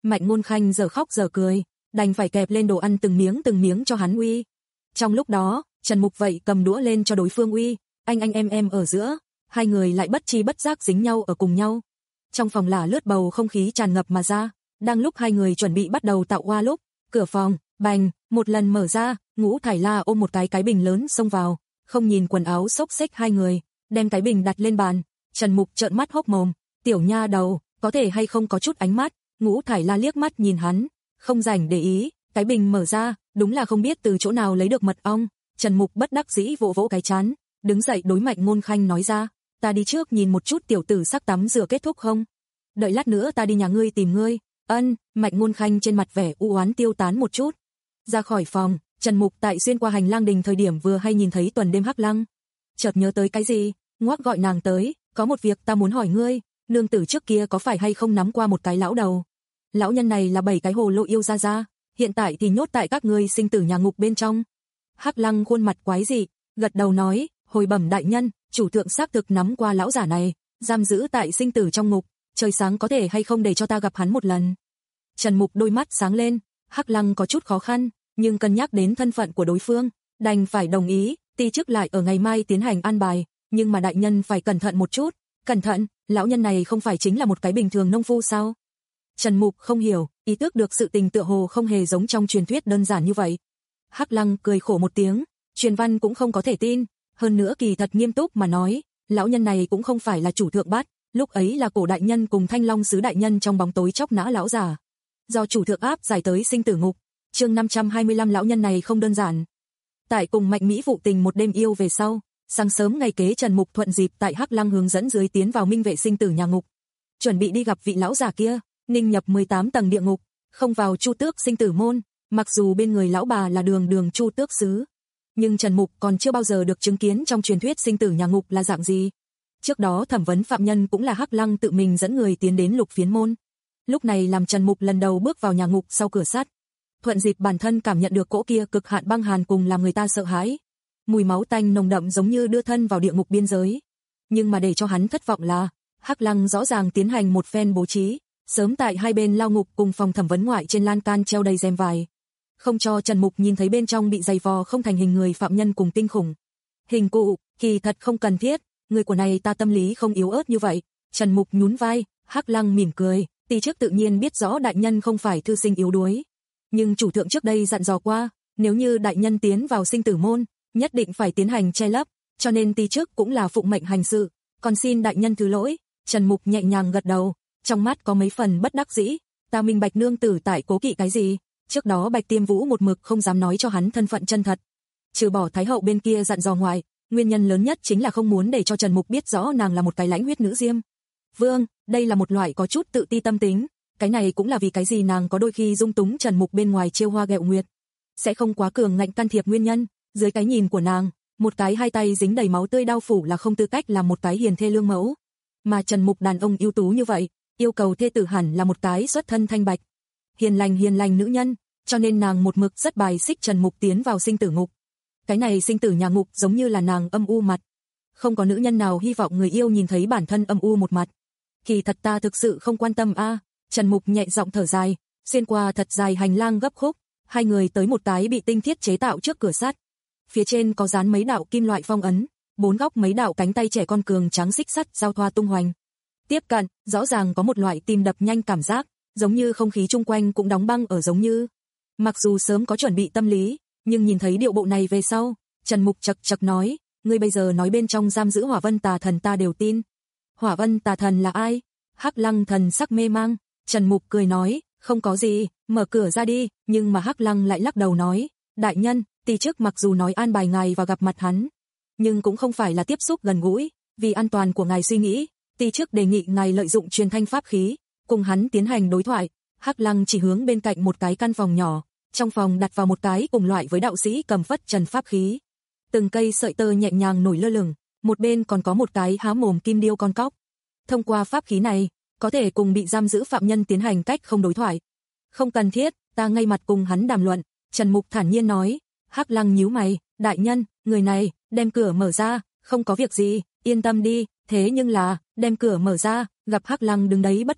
Mạnh Ngôn Khanh giờ khóc giờ cười, đành phải kẹp lên đồ ăn từng miếng từng miếng cho hắn uy. Trong lúc đó, Trần Mục vậy cầm đũa lên cho đối phương uy, anh anh em em ở giữa, hai người lại bất chi bất giác dính nhau ở cùng nhau. Trong phòng lả lướt bầu không khí tràn ngập mà ra, đang lúc hai người chuẩn bị bắt đầu tạo hoa lúc, cửa phòng, bành, một lần mở ra, Ngũ Thải La ôm một cái cái bình lớn xông vào, không nhìn quần áo xốc xếch hai người, đem cái bình đặt lên bàn. Trần Mục trợn mắt hốc mồm, tiểu nha đầu, có thể hay không có chút ánh mắt. Ngũ Thải La liếc mắt nhìn hắn, không rảnh để ý, cái bình mở ra, đúng là không biết từ chỗ nào lấy được mật ong. Trần Mục bất đắc dĩ vỗ vỗ cái trán, đứng dậy đối Mạnh Ngôn Khanh nói ra, ta đi trước nhìn một chút tiểu tử sắc tắm rửa kết thúc không? Đợi lát nữa ta đi nhà ngươi tìm ngươi. Ân, Mạnh Ngôn Khanh trên mặt vẻ u oán tiêu tán một chút. Ra khỏi phòng, Trần Mục tại xuyên qua hành lang đình thời điểm vừa hay nhìn thấy Tuần Đêm Hắc Lăng. Chợt nhớ tới cái gì, ngoác gọi nàng tới, có một việc ta muốn hỏi ngươi, nương tử trước kia có phải hay không nắm qua một cái lão đầu? Lão nhân này là bảy cái hồ lô yêu ra ra, hiện tại thì nhốt tại các ngươi sinh tử nhà ngục bên trong. Hắc Lăng khuôn mặt quái dị, gật đầu nói, hồi bẩm đại nhân, chủ thượng xác thực nắm qua lão giả này, giam giữ tại sinh tử trong ngục, trời sáng có thể hay không để cho ta gặp hắn một lần. Trần Mục đôi mắt sáng lên, Hắc Lăng có chút khó khăn, nhưng cân nhắc đến thân phận của đối phương, đành phải đồng ý, ti chức lại ở ngày mai tiến hành an bài, nhưng mà đại nhân phải cẩn thận một chút. Cẩn thận, lão nhân này không phải chính là một cái bình thường nông phu sao? Trần Mục không hiểu, ý thức được sự tình tựa hồ không hề giống trong truyền thuyết đơn giản như vậy. Hắc Lăng cười khổ một tiếng, truyền văn cũng không có thể tin, hơn nữa kỳ thật nghiêm túc mà nói, lão nhân này cũng không phải là chủ thượng bắt, lúc ấy là cổ đại nhân cùng Thanh Long sứ đại nhân trong bóng tối chóc nã lão giả, do chủ thượng áp giải tới sinh tử ngục. Chương năm trăm hai mươi lăm lão nhân này không đơn giản. Tại cùng Mạnh Mỹ vụ tình một đêm yêu về sau, sáng sớm ngày kế Trần Mục thuận dịp tại Hắc Lăng hướng dẫn dưới tiến vào minh vệ sinh tử nhà ngục, chuẩn bị đi gặp vị lão giả kia. Ninh nhập mười tám tầng địa ngục, không vào Chu Tước sinh tử môn, mặc dù bên người lão bà là đường đường Chu Tước sứ, nhưng Trần Mục còn chưa bao giờ được chứng kiến trong truyền thuyết sinh tử nhà ngục là dạng gì. Trước đó thẩm vấn phạm nhân cũng là Hắc Lăng tự mình dẫn người tiến đến Lục Phiến môn. Lúc này làm Trần Mục lần đầu bước vào nhà ngục sau cửa sắt, thuận dịp bản thân cảm nhận được cỗ kia cực hạn băng hàn cùng làm người ta sợ hãi. Mùi máu tanh nồng đậm giống như đưa thân vào địa ngục biên giới. Nhưng mà để cho hắn thất vọng là, Hắc Lăng rõ ràng tiến hành một phen bố trí, sớm tại hai bên lao ngục cùng phòng thẩm vấn ngoại trên lan can treo đầy rèm vải, không cho Trần Mục nhìn thấy bên trong bị dày vò không thành hình người phạm nhân cùng kinh khủng hình cụ, kỳ thật không cần thiết, người của này ta tâm lý không yếu ớt như vậy. Trần Mục nhún vai, Hắc Lăng mỉm cười, ti trước tự nhiên biết rõ đại nhân không phải thư sinh yếu đuối, nhưng chủ thượng trước đây dặn dò qua, nếu như đại nhân tiến vào sinh tử môn, nhất định phải tiến hành che lấp, cho nên ti trước cũng là phụng mệnh hành sự, còn xin đại nhân thứ lỗi. Trần Mục nhẹ nhàng gật đầu, trong mắt có mấy phần bất đắc dĩ, ta minh bạch nương tử tại cố kỵ cái gì, trước đó Bạch Tiêm Vũ một mực không dám nói cho hắn thân phận chân thật. Trừ bỏ Thái hậu bên kia dặn dò ngoài, nguyên nhân lớn nhất chính là không muốn để cho Trần Mục biết rõ nàng là một cái lãnh huyết nữ diêm vương, đây là một loại có chút tự ti tâm tính, cái này cũng là vì cái gì nàng có đôi khi dung túng Trần Mục bên ngoài chiêu hoa ghẹo nguyệt, sẽ không quá cường ngạnh can thiệp nguyên nhân. Dưới cái nhìn của nàng, một cái hai tay dính đầy máu tươi đao phủ là không tư cách làm một cái hiền thê lương mẫu, mà Trần Mục đàn ông ưu tú như vậy, yêu cầu thê tử hẳn là một cái xuất thân thanh bạch, hiền lành hiền lành nữ nhân, cho nên nàng một mực rất bài xích Trần Mục tiến vào sinh tử ngục. Cái này sinh tử nhà ngục giống như là nàng âm u mặt, không có nữ nhân nào hy vọng người yêu nhìn thấy bản thân âm u một mặt. Kỳ thật ta thực sự không quan tâm a. À. Trần Mục nhẹ giọng thở dài, xuyên qua thật dài hành lang gấp khúc, hai người tới một cái bị tinh thiết chế tạo trước cửa sắt. Phía trên có dán mấy đạo kim loại phong ấn, bốn góc mấy đạo cánh tay trẻ con cường tráng xích sắt giao thoa tung hoành. Tiếp cận, rõ ràng có một loại tim đập nhanh cảm giác, giống như không khí chung quanh cũng đóng băng ở giống như. Mặc dù sớm có chuẩn bị tâm lý, nhưng nhìn thấy điệu bộ này về sau, Trần Mục chậc chậc nói, ngươi bây giờ nói bên trong giam giữ Hỏa Vân Tà Thần ta đều tin. Hỏa Vân Tà Thần là ai? Hắc Lăng thần sắc mê mang, Trần Mục cười nói, không có gì, mở cửa ra đi, nhưng mà Hắc Lăng lại lắc đầu nói, đại nhân, ti trước mặc dù nói an bài ngài và gặp mặt hắn, nhưng cũng không phải là tiếp xúc gần gũi, vì an toàn của ngài suy nghĩ, ti trước đề nghị ngài lợi dụng truyền thanh pháp khí, cùng hắn tiến hành đối thoại. Hắc Lăng chỉ hướng bên cạnh một cái căn phòng nhỏ, trong phòng đặt vào một cái cùng loại với đạo sĩ cầm phất trần pháp khí. Từng cây sợi tơ nhẹ nhàng nổi lơ lửng, một bên còn có một cái há mồm kim điêu con cóc. Thông qua pháp khí này, có thể cùng bị giam giữ phạm nhân tiến hành cách không đối thoại. Không cần thiết, ta ngay mặt cùng hắn đàm luận, Trần Mục thản nhiên nói. Hắc Lăng nhíu mày, đại nhân, người này, đem cửa mở ra, không có việc gì, yên tâm đi, thế nhưng là, đem cửa mở ra, gặp Hắc Lăng đứng đấy bất động,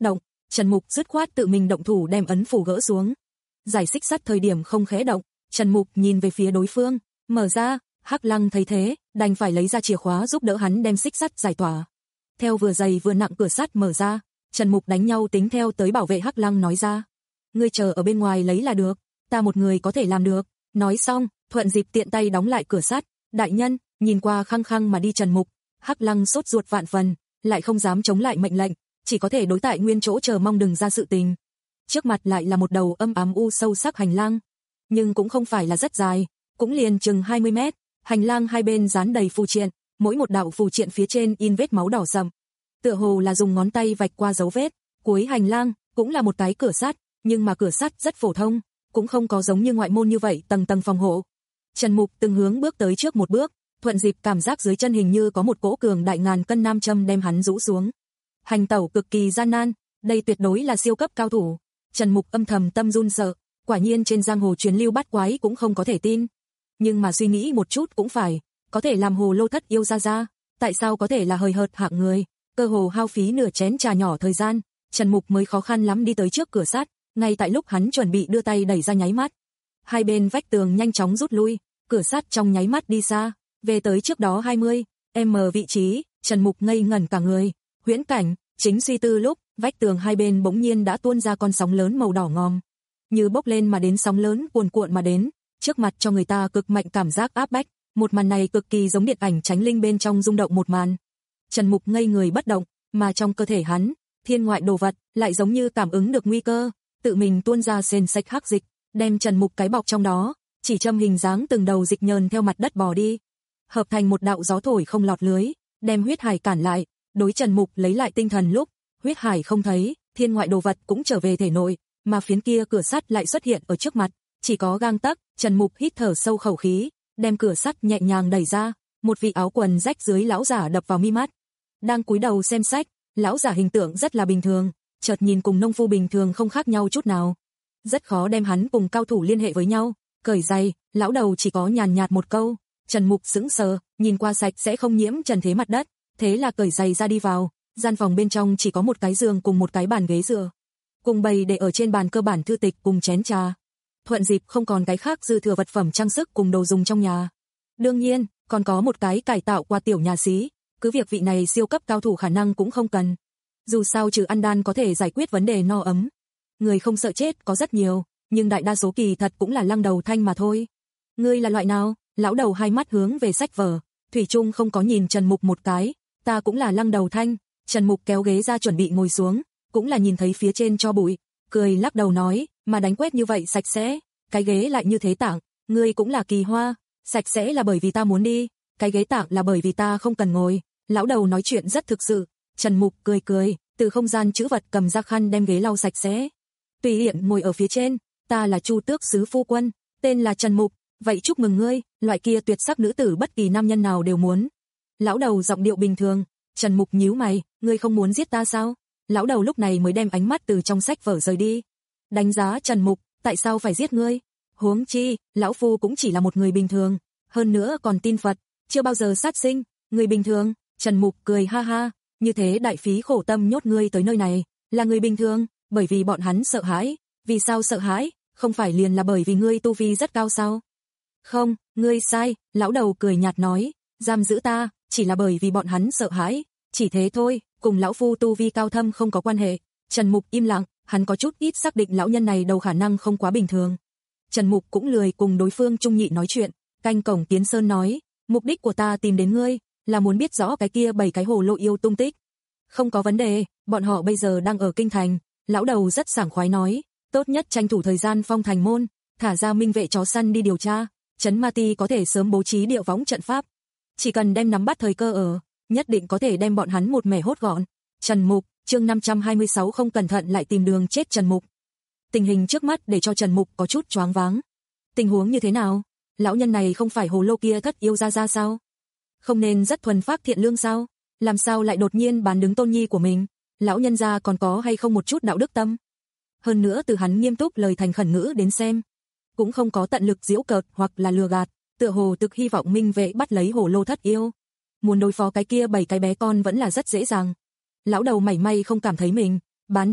Trần Mục dứt khoát tự mình động thủ đem ấn phù gỡ xuống. Giải xích sắt thời điểm không khẽ động, Trần Mục nhìn về phía đối phương, mở ra, Hắc Lăng thấy thế, đành phải lấy ra chìa khóa giúp đỡ hắn đem xích sắt giải tỏa. Theo vừa dày vừa nặng cửa sắt mở ra, Trần Mục đánh nhau tính theo tới bảo vệ Hắc Lăng nói ra. Ngươi chờ ở bên ngoài lấy là được, ta một người có thể làm được. Nói xong, thuận dịp tiện tay đóng lại cửa sắt. Đại nhân, nhìn qua khăng khăng mà đi Trần Mục, Hắc Lăng sốt ruột vạn phần, lại không dám chống lại mệnh lệnh, chỉ có thể đối tại nguyên chỗ chờ mong đừng ra sự tình. Trước mặt lại là một đầu âm ám u sâu sắc hành lang, nhưng cũng không phải là rất dài, cũng liền chừng hai mươi mét, hành lang hai bên dán đầy phù triện, mỗi một đạo phù triện phía trên in vết máu đỏ sậm, tựa hồ là dùng ngón tay vạch qua dấu vết. Cuối hành lang cũng là một cái cửa sắt, nhưng mà cửa sắt rất phổ thông, cũng không có giống như ngoại môn như vậy tầng tầng phòng hộ. Trần Mục từng hướng bước tới trước một bước, thuận dịp cảm giác dưới chân hình như có một cỗ cường đại ngàn cân nam châm đem hắn rũ xuống. Hành tẩu cực kỳ gian nan, đây tuyệt đối là siêu cấp cao thủ. Trần Mục âm thầm tâm run sợ, quả nhiên trên giang hồ truyền lưu bát quái cũng không có thể tin. Nhưng mà suy nghĩ một chút cũng phải, có thể làm hồ lô thất yêu ra ra, tại sao có thể là hời hợt hạng người, cơ hồ hao phí nửa chén trà nhỏ thời gian, Trần Mục mới khó khăn lắm đi tới trước cửa sắt, ngay tại lúc hắn chuẩn bị đưa tay đẩy ra nháy mắt. Hai bên vách tường nhanh chóng rút lui, cửa sắt trong nháy mắt đi xa, về tới trước đó hai mươi mét vị trí, Trần Mục ngây ngẩn cả người, huyễn cảnh, chính suy tư lúc, vách tường hai bên bỗng nhiên đã tuôn ra con sóng lớn màu đỏ ngòm, như bốc lên mà đến sóng lớn cuồn cuộn mà đến, trước mặt cho người ta cực mạnh cảm giác áp bách, một màn này cực kỳ giống điện ảnh Tránh Linh bên trong rung động một màn. Trần Mục ngây người bất động, mà trong cơ thể hắn, thiên ngoại đồ vật lại giống như cảm ứng được nguy cơ, tự mình tuôn ra sền sạch hắc dịch, đem Trần Mục cái bọc trong đó, chỉ châm hình dáng từng đầu dịch nhờn theo mặt đất bò đi, hợp thành một đạo gió thổi không lọt lưới, đem huyết hải cản lại. Đối Trần Mục lấy lại tinh thần lúc, huyết hải không thấy, thiên ngoại đồ vật cũng trở về thể nội, mà phiến kia cửa sắt lại xuất hiện ở trước mặt, chỉ có gang tấc. Trần Mục hít thở sâu khẩu khí, đem cửa sắt nhẹ nhàng đẩy ra, một vị áo quần rách dưới lão giả đập vào mi mắt. Đang cúi đầu xem sách, lão giả hình tượng rất là bình thường, chợt nhìn cùng nông phu bình thường không khác nhau chút nào. Rất khó đem hắn cùng cao thủ liên hệ với nhau. Cởi giày, lão đầu chỉ có nhàn nhạt một câu. Trần Mục sững sờ, nhìn qua sạch sẽ không nhiễm trần thế mặt đất, thế là cởi giày ra đi vào. Gian phòng bên trong chỉ có một cái giường cùng một cái bàn ghế dựa, cùng bày để ở trên bàn cơ bản thư tịch cùng chén trà. Thuận dịp không còn cái khác dư thừa vật phẩm trang sức cùng đồ dùng trong nhà. Đương nhiên, còn có một cái cải tạo qua tiểu nhà xí, cứ việc vị này siêu cấp cao thủ khả năng cũng không cần. Dù sao trừ ăn đan có thể giải quyết vấn đề no ấm. Người không sợ chết có rất nhiều, nhưng đại đa số kỳ thật cũng là lăng đầu thanh mà thôi. Ngươi là loại nào? Lão đầu hai mắt hướng về sách vở, thủy chung không có nhìn Trần Mục một cái. Ta cũng là lăng đầu thanh. Trần Mục kéo ghế ra chuẩn bị ngồi xuống, cũng là nhìn thấy phía trên cho bụi, cười lắc đầu nói, mà đánh quét như vậy sạch sẽ, cái ghế lại như thế tảng, ngươi cũng là kỳ hoa, sạch sẽ là bởi vì ta muốn đi, cái ghế tảng là bởi vì ta không cần ngồi. Lão đầu nói chuyện rất thực sự. Trần Mục cười cười, từ không gian trữ vật cầm ra khăn đem ghế lau sạch sẽ. Tùy tiện ngồi ở phía trên, ta là Chu Tước sứ phu quân, tên là Trần Mục, vậy chúc mừng ngươi, loại kia tuyệt sắc nữ tử bất kỳ nam nhân nào đều muốn. Lão đầu giọng điệu bình thường. Trần Mục nhíu mày, ngươi không muốn giết ta sao? Lão đầu lúc này mới đem ánh mắt từ trong sách vở rời đi. Đánh giá Trần Mục, tại sao phải giết ngươi? Huống chi, lão phu cũng chỉ là một người bình thường, hơn nữa còn tin Phật, chưa bao giờ sát sinh, người bình thường. Trần Mục cười ha ha, như thế đại phí khổ tâm nhốt ngươi tới nơi này, là người bình thường, bởi vì bọn hắn sợ hãi. Vì sao sợ hãi? Không phải liền là bởi vì ngươi tu vi rất cao sao? Không, ngươi sai. Lão đầu cười nhạt nói, giam giữ ta, chỉ là bởi vì bọn hắn sợ hãi, chỉ thế thôi, cùng lão phu tu vi cao thâm không có quan hệ. Trần Mục im lặng, hắn có chút ít xác định lão nhân này đầu khả năng không quá bình thường. Trần Mục cũng lười cùng đối phương trung nhị nói chuyện, canh cổng Tiến Sơn nói, mục đích của ta tìm đến ngươi, là muốn biết rõ cái kia bảy cái hồ lô yêu tung tích. Không có vấn đề, bọn họ bây giờ đang ở kinh thành. Lão đầu rất sảng khoái nói, tốt nhất tranh thủ thời gian phong thành môn, thả ra minh vệ chó săn đi điều tra, trấn Ma Ti có thể sớm bố trí điệu võng trận pháp. Chỉ cần đem nắm bắt thời cơ ở, nhất định có thể đem bọn hắn một mẻ hốt gọn. Trần Mục, chương năm trăm hai mươi sáu không cẩn thận lại tìm đường chết Trần Mục. Tình hình trước mắt để cho Trần Mục có chút choáng váng. Tình huống như thế nào? Lão nhân này không phải hồ lô kia thất yêu ra ra sao? Không nên rất thuần phác thiện lương sao? Làm sao lại đột nhiên bán đứng tôn nhi của mình? Lão nhân gia còn có hay không một chút đạo đức tâm? Hơn nữa từ hắn nghiêm túc lời thành khẩn ngữ đến xem, cũng không có tận lực giễu cợt hoặc là lừa gạt, tựa hồ thực hy vọng minh vệ bắt lấy hồ lô thất yêu. Muốn đối phó cái kia bảy cái bé con vẫn là rất dễ dàng. Lão đầu mảy may không cảm thấy mình bán đứng,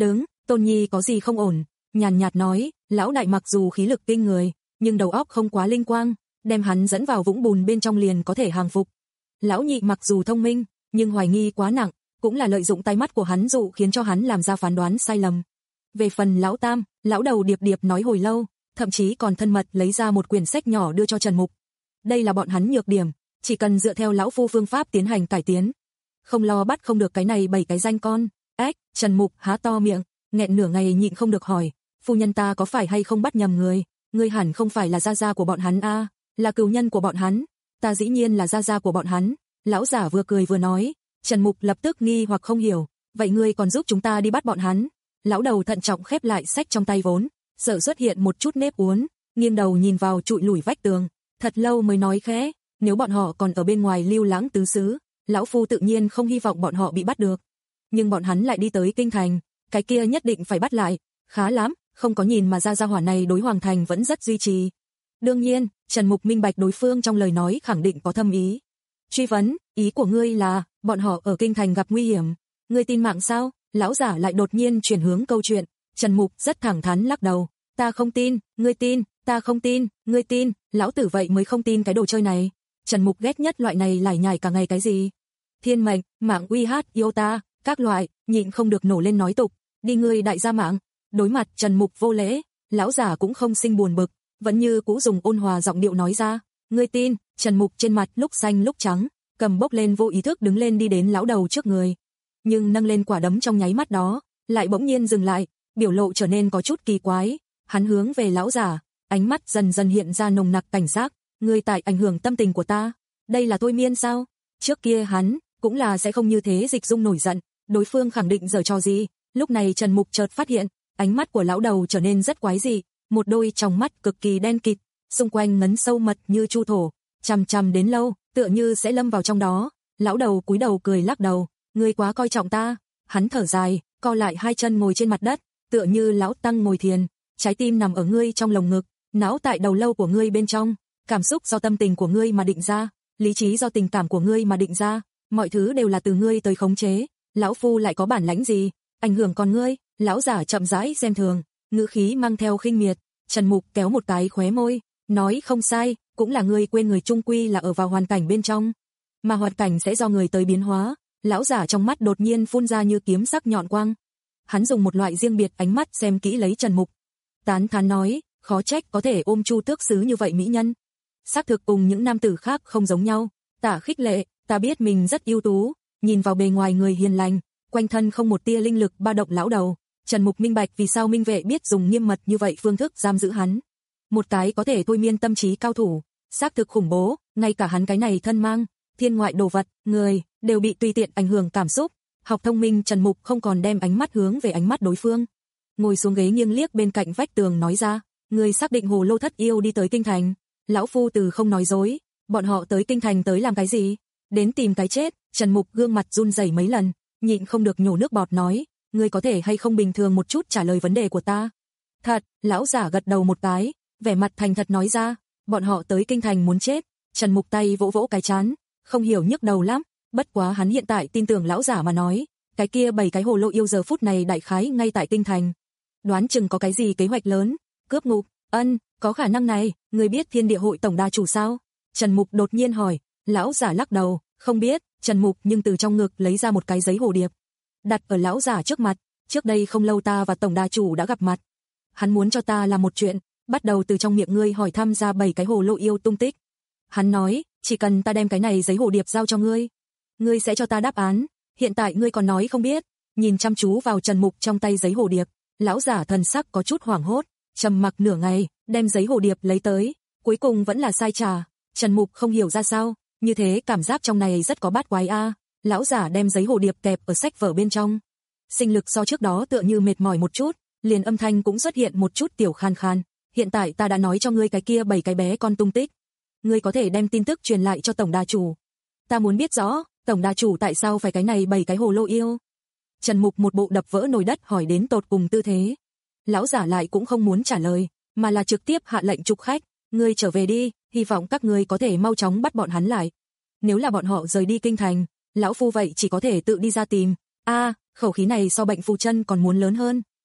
Tôn Nhi có gì không ổn, nhàn nhạt nói, lão đại mặc dù khí lực kinh người, nhưng đầu óc không quá linh quang, đem hắn dẫn vào vũng bùn bên trong liền có thể hàng phục. Lão nhị mặc dù thông minh, nhưng hoài nghi quá nặng, cũng là lợi dụng tai mắt của hắn dụ khiến cho hắn làm ra phán đoán sai lầm. Về phần lão tam, lão đầu điệp điệp nói hồi lâu, thậm chí còn thân mật lấy ra một quyển sách nhỏ đưa cho Trần Mục. Đây là bọn hắn nhược điểm, chỉ cần dựa theo lão phu phương pháp tiến hành cải tiến. Không lo bắt không được cái này bảy cái danh con. Ếch, Trần Mục há to miệng, nghẹn nửa ngày nhịn không được hỏi, phu nhân ta có phải hay không bắt nhầm người, ngươi hẳn không phải là gia gia của bọn hắn a, à, là cừu nhân của bọn hắn. Ta dĩ nhiên là gia gia của bọn hắn. Lão giả vừa cười vừa nói. Trần Mục lập tức nghi hoặc không hiểu, vậy ngươi còn giúp chúng ta đi bắt bọn hắn? Lão đầu thận trọng khép lại sách trong tay vốn, sợ xuất hiện một chút nếp uốn, nghiêng đầu nhìn vào trụi lủi vách tường, thật lâu mới nói khẽ, nếu bọn họ còn ở bên ngoài lưu lãng tứ xứ, lão phu tự nhiên không hy vọng bọn họ bị bắt được. Nhưng bọn hắn lại đi tới kinh thành, cái kia nhất định phải bắt lại, khá lắm, không có nhìn mà ra gia hỏa này đối hoàng thành vẫn rất duy trì. Đương nhiên, Trần Mục minh bạch đối phương trong lời nói khẳng định có thâm ý. Truy vấn, ý của ngươi là, bọn họ ở kinh thành gặp nguy hiểm, ngươi tin mạng sao? Lão giả lại đột nhiên chuyển hướng câu chuyện. Trần Mục rất thẳng thắn lắc đầu, ta không tin, ngươi tin, ta không tin, ngươi tin, lão tử vậy mới không tin cái đồ chơi này. Trần Mục ghét nhất loại này lải nhải cả ngày cái gì. Thiên mệnh, mạng uy hát, yêu ta, các loại, nhịn không được nổ lên nói tục, đi ngươi đại gia mạng. Đối mặt Trần Mục vô lễ, lão giả cũng không sinh buồn bực, vẫn như cũ dùng ôn hòa giọng điệu nói ra, ngươi tin. Trần Mục trên mặt lúc xanh lúc trắng, cầm bốc lên vô ý thức đứng lên đi đến lão đầu trước người. Nhưng nâng lên quả đấm trong nháy mắt đó, lại bỗng nhiên dừng lại, biểu lộ trở nên có chút kỳ quái. Hắn hướng về lão giả, ánh mắt dần dần hiện ra nồng nặc cảnh giác, ngươi tại ảnh hưởng tâm tình của ta, đây là thôi miên sao? Trước kia hắn cũng là sẽ không như thế dịch dung nổi giận, đối phương khẳng định giở trò gì. Lúc này Trần Mục chợt phát hiện, ánh mắt của lão đầu trở nên rất quái dị, một đôi tròng mắt cực kỳ đen kịt, xung quanh ngấn sâu mật như chu thổ, chằm chằm đến lâu, tựa như sẽ lâm vào trong đó. Lão đầu cúi đầu cười lắc đầu, ngươi quá coi trọng ta. Hắn thở dài, co lại hai chân ngồi trên mặt đất, tựa như lão tăng ngồi thiền, trái tim nằm ở ngươi trong lồng ngực, não tại đầu lâu của ngươi bên trong, cảm xúc do tâm tình của ngươi mà định ra, lý trí do tình cảm của ngươi mà định ra, mọi thứ đều là từ ngươi tới khống chế. Lão phu lại có bản lãnh gì, ảnh hưởng còn ngươi? Lão giả chậm rãi xem thường, ngữ khí mang theo khinh miệt. Trần Mục kéo một cái khóe môi, nói không sai, cũng là ngươi quên người chung quy là ở vào hoàn cảnh bên trong, mà hoàn cảnh sẽ do người tới biến hóa. Lão giả trong mắt đột nhiên phun ra như kiếm sắc nhọn quang. Hắn dùng một loại riêng biệt ánh mắt xem kỹ lấy Trần Mục, tán thán nói, khó trách có thể ôm Chu Tước Sứ như vậy mỹ nhân. Xác thực cùng những nam tử khác không giống nhau. Tả khích lệ, ta biết mình rất ưu tú, nhìn vào bề ngoài người hiền lành, quanh thân không một tia linh lực ba động lão đầu. Trần Mục minh bạch vì sao Minh Vệ biết dùng nghiêm mật như vậy phương thức giam giữ hắn. Một cái có thể thôi miên tâm trí cao thủ, xác thực khủng bố, ngay cả hắn cái này thân mang thiên ngoại đồ vật, người đều bị tùy tiện ảnh hưởng cảm xúc. Học thông minh Trần Mục không còn đem ánh mắt hướng về ánh mắt đối phương, ngồi xuống ghế nghiêng liếc bên cạnh vách tường nói ra, người xác định Hồ Lô Thất Yêu đi tới kinh thành? Lão phu từ không nói dối, bọn họ tới kinh thành tới làm cái gì? Đến tìm cái chết. Trần Mục gương mặt run rẩy mấy lần, nhịn không được nhổ nước bọt nói, ngươi có thể hay không bình thường một chút trả lời vấn đề của ta? Thật. Lão giả gật đầu một cái, vẻ mặt thành thật nói ra, bọn họ tới kinh thành muốn chết. Trần Mục tay vỗ vỗ cái trán, không hiểu nhức đầu lắm, bất quá hắn hiện tại tin tưởng lão giả mà nói, cái kia bảy cái hồ lô yêu giờ phút này đại khái ngay tại kinh thành, đoán chừng có cái gì kế hoạch lớn, cướp ngục. Ân, có khả năng này. Người biết Thiên Địa Hội tổng đà chủ sao? Trần Mục đột nhiên hỏi. Lão giả lắc đầu, không biết. Trần Mục nhưng từ trong ngực lấy ra một cái giấy hồ điệp, đặt ở lão giả trước mặt. Trước đây không lâu ta và tổng đà chủ đã gặp mặt, hắn muốn cho ta làm một chuyện, bắt đầu từ trong miệng ngươi hỏi thăm ra bảy cái hồ lô yêu tung tích. Hắn nói, chỉ cần ta đem cái này giấy hồ điệp giao cho ngươi, ngươi sẽ cho ta đáp án. Hiện tại ngươi còn nói không biết. Nhìn chăm chú vào Trần Mục trong tay giấy hồ điệp, lão giả thần sắc có chút hoảng hốt, trầm mặc nửa ngày, đem giấy hồ điệp lấy tới, cuối cùng vẫn là sai trả. Trần Mục không hiểu ra sao, như thế cảm giác trong này rất có bát quái a. Lão giả đem giấy hồ điệp kẹp ở sách vở bên trong, sinh lực so trước đó tựa như mệt mỏi một chút, liền âm thanh cũng xuất hiện một chút tiểu khan khan. Hiện tại ta đã nói cho ngươi cái kia bảy cái bé con tung tích, ngươi có thể đem tin tức truyền lại cho tổng đà chủ. Ta muốn biết rõ, tổng đà chủ tại sao phải cái này bảy cái hồ lô yêu? Trần Mục một bộ đập vỡ nồi đất hỏi đến tột cùng tư thế. Lão giả lại cũng không muốn trả lời, mà là trực tiếp hạ lệnh trục khách, ngươi trở về đi, hy vọng các ngươi có thể mau chóng bắt bọn hắn lại. Nếu là bọn họ rời đi kinh thành, lão phu vậy chỉ có thể tự đi ra tìm. A, à, khẩu khí này so Bệnh Phù Chân còn muốn lớn hơn.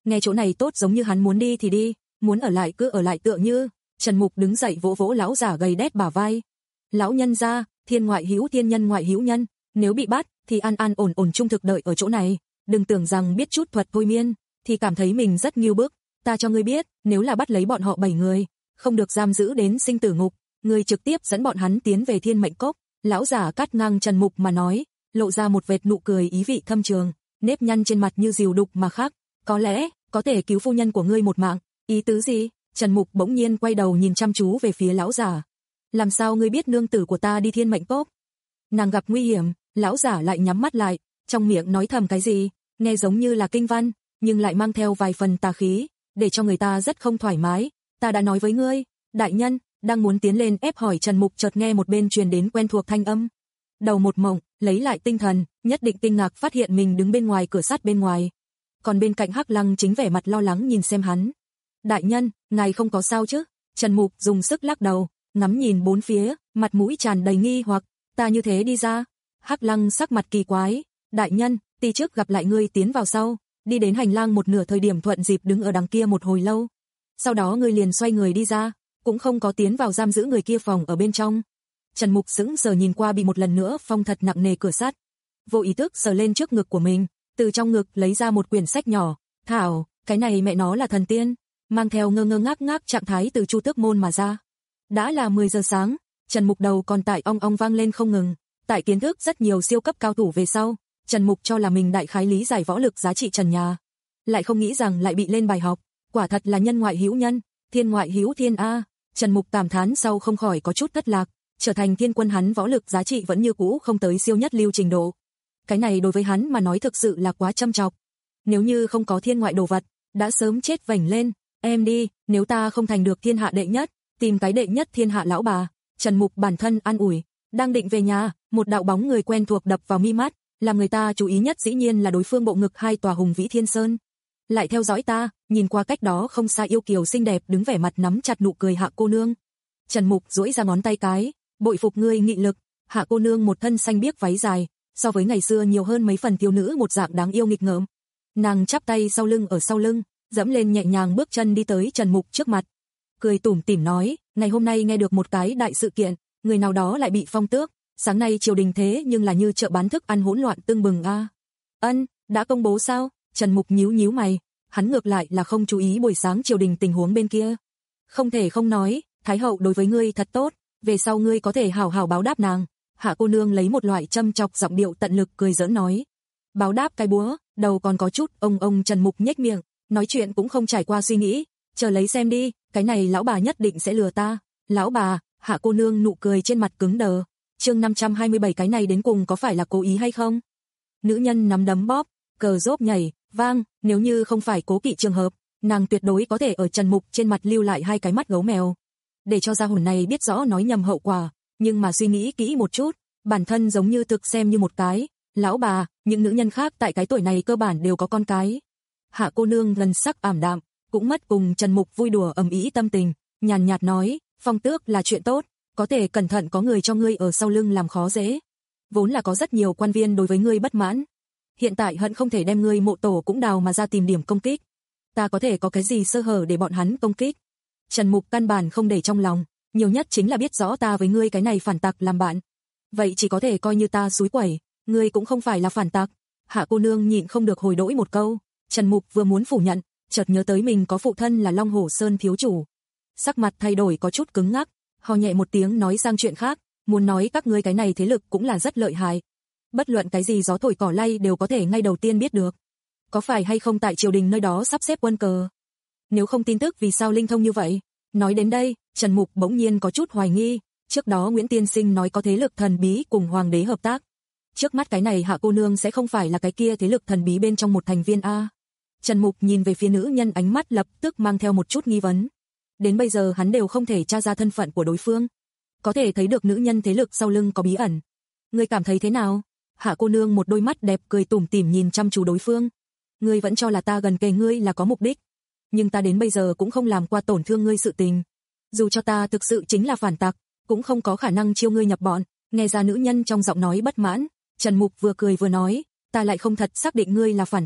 nghe chỗ này tốt giống như hắn muốn đi thì đi, muốn ở lại cứ ở lại tựa như. Trần Mục đứng dậy vỗ vỗ lão giả gầy đét bả vai. Lão nhân gia, thiên ngoại hữu thiên nhân ngoại hữu nhân, nếu bị bắt thì an an ổn ổn trung thực đợi ở chỗ này, đừng tưởng rằng biết chút thuật thôi miên thì cảm thấy mình rất nghiêu bức. Ta cho ngươi biết, nếu là bắt lấy bọn họ bảy người, không được giam giữ đến sinh tử ngục, ngươi trực tiếp dẫn bọn hắn tiến về Thiên Mệnh Cốc. Lão giả cắt ngang Trần Mục mà nói, lộ ra một vệt nụ cười ý vị thâm trường, nếp nhăn trên mặt như diều đục mà khắc. Có lẽ có thể cứu phu nhân của ngươi một mạng. Ý tứ gì? Trần Mục bỗng nhiên quay đầu nhìn chăm chú về phía lão giả. Làm sao ngươi biết nương tử của ta đi Thiên Mệnh Cốc? Nàng gặp nguy hiểm. Lão giả lại nhắm mắt lại, trong miệng nói thầm cái gì, nghe giống như là kinh văn, nhưng lại mang theo vài phần tà khí, để cho người ta rất không thoải mái. Ta đã nói với ngươi. Đại nhân. Đang muốn tiến lên ép hỏi Trần Mục, chợt nghe một bên truyền đến quen thuộc thanh âm. Đầu một mộng, lấy lại tinh thần, nhất định kinh ngạc phát hiện mình đứng bên ngoài cửa sắt bên ngoài. Còn bên cạnh Hắc Lăng chính vẻ mặt lo lắng nhìn xem hắn. Đại nhân, ngài không có sao chứ? Trần Mục dùng sức lắc đầu, ngắm nhìn bốn phía, mặt mũi tràn đầy nghi hoặc. Ta như thế đi ra? Hắc Lăng sắc mặt kỳ quái. Đại nhân, ti trước gặp lại ngươi tiến vào sau, đi đến hành lang một nửa thời điểm thuận dịp đứng ở đằng kia một hồi lâu. Sau đó ngươi liền xoay người đi ra, cũng không có tiến vào giam giữ người kia phòng ở bên trong. Trần Mục sững sờ nhìn qua bị một lần nữa phong thật nặng nề cửa sắt, vô ý thức sờ lên trước ngực của mình, từ trong ngực lấy ra một quyển sách nhỏ. Thảo, cái này mẹ nó là thần tiên, mang theo ngơ ngơ ngác ngác trạng thái từ Chu Tước môn mà ra. Đã là mười giờ sáng, Trần Mục đầu còn tại ong ong vang lên không ngừng. Tại kiến thức rất nhiều siêu cấp cao thủ về sau, Trần Mục cho là mình đại khái lý giải võ lực giá trị trần nhà, lại không nghĩ rằng lại bị lên bài học. Quả thật là nhân ngoại hữu nhân, thiên ngoại hữu thiên a. Trần Mục cảm thán sau không khỏi có chút thất lạc, trở thành thiên quân hắn võ lực giá trị vẫn như cũ không tới siêu nhất lưu trình độ. Cái này đối với hắn mà nói thực sự là quá châm chọc. Nếu như không có thiên ngoại đồ vật, đã sớm chết vảnh lên. Em đi, nếu ta không thành được thiên hạ đệ nhất, tìm cái đệ nhất thiên hạ lão bà. Trần Mục bản thân an ủi, đang định về nhà, một đạo bóng người quen thuộc đập vào mi mắt, làm người ta chú ý nhất dĩ nhiên là đối phương bộ ngực hai tòa hùng vĩ thiên sơn. Lại theo dõi ta, nhìn qua cách đó không xa yêu kiều xinh đẹp đứng vẻ mặt nắm chặt nụ cười Hạ cô nương. Trần Mục duỗi ra ngón tay cái, bội phục ngươi nghị lực. Hạ cô nương một thân xanh biếc váy dài, so với ngày xưa nhiều hơn mấy phần thiếu nữ một dạng đáng yêu nghịch ngợm. Nàng chắp tay sau lưng ở sau lưng, dẫm lên nhẹ nhàng bước chân đi tới Trần Mục trước mặt, cười tủm tỉm nói, ngày hôm nay nghe được một cái đại sự kiện, người nào đó lại bị phong tước, sáng nay triều đình thế nhưng là như chợ bán thức ăn hỗn loạn tưng bừng a. À. Ân, đã công bố sao? Trần Mục nhíu nhíu mày, hắn ngược lại là không chú ý buổi sáng triều đình tình huống bên kia. Không thể không nói, Thái hậu đối với ngươi thật tốt, về sau ngươi có thể hảo hảo báo đáp nàng. Hạ cô nương lấy một loại châm chọc giọng điệu tận lực cười giỡn nói. Báo đáp cái búa, đầu còn có chút ông ông. Trần Mục nhếch miệng, nói chuyện cũng không trải qua suy nghĩ, chờ lấy xem đi, cái này lão bà nhất định sẽ lừa ta. Lão bà, Hạ cô nương nụ cười trên mặt cứng đờ. Chương năm trăm hai mươi bảy, cái này đến cùng có phải là cố ý hay không? Nữ nhân nắm đấm bóp, cờ rốp nhảy, vang, nếu như không phải cố kỵ trường hợp, nàng tuyệt đối có thể ở Trần Mục trên mặt lưu lại hai cái mắt gấu mèo, để cho gia hồn này biết rõ nói nhầm hậu quả, nhưng mà suy nghĩ kỹ một chút, bản thân giống như thực xem như một cái, lão bà, những nữ nhân khác tại cái tuổi này cơ bản đều có con cái. Hạ cô nương lần sắc ảm đạm, cũng mất cùng Trần Mục vui đùa ầm ĩ tâm tình, nhàn nhạt nói, phong tước là chuyện tốt, có thể cẩn thận có người cho ngươi ở sau lưng làm khó dễ. Vốn là có rất nhiều quan viên đối với ngươi bất mãn, hiện tại hận không thể đem ngươi mộ tổ cũng đào mà ra tìm điểm công kích. Ta có thể có cái gì sơ hở để bọn hắn công kích? Trần Mục căn bản không để trong lòng, nhiều nhất chính là biết rõ ta với ngươi cái này phản tặc làm bạn. Vậy chỉ có thể coi như ta xúi quẩy, ngươi cũng không phải là phản tặc. Hạ cô nương nhịn không được hồi đỗi một câu, Trần Mục vừa muốn phủ nhận, chợt nhớ tới mình có phụ thân là Long Hổ Sơn thiếu chủ. Sắc mặt thay đổi có chút cứng ngắc, ho nhẹ một tiếng nói sang chuyện khác, muốn nói các ngươi cái này thế lực cũng là rất lợi hại. Bất luận cái gì gió thổi cỏ lay đều có thể ngay đầu tiên biết được. Có phải hay không tại triều đình nơi đó sắp xếp quân cờ? Nếu không tin tức vì sao linh thông như vậy? Nói đến đây, Trần Mục bỗng nhiên có chút hoài nghi, trước đó Nguyễn Tiên Sinh nói có thế lực thần bí cùng hoàng đế hợp tác. Trước mắt cái này Hạ cô nương sẽ không phải là cái kia thế lực thần bí bên trong một thành viên a? Trần Mục nhìn về phía nữ nhân, ánh mắt lập tức mang theo một chút nghi vấn. Đến bây giờ hắn đều không thể tra ra thân phận của đối phương. Có thể thấy được nữ nhân thế lực sau lưng có bí ẩn. Ngươi cảm thấy thế nào? Hạ cô nương một đôi mắt đẹp cười tủm tỉm nhìn chăm chú đối phương. Ngươi vẫn cho là ta gần kề ngươi là có mục đích, nhưng ta đến bây giờ cũng không làm qua tổn thương ngươi sự tình. Dù cho ta thực sự chính là phản tặc, cũng không có khả năng chiêu ngươi nhập bọn. Nghe ra nữ nhân trong giọng nói bất mãn, Trần Mục vừa cười vừa nói, ta lại không thật xác định ngươi là phản tặc,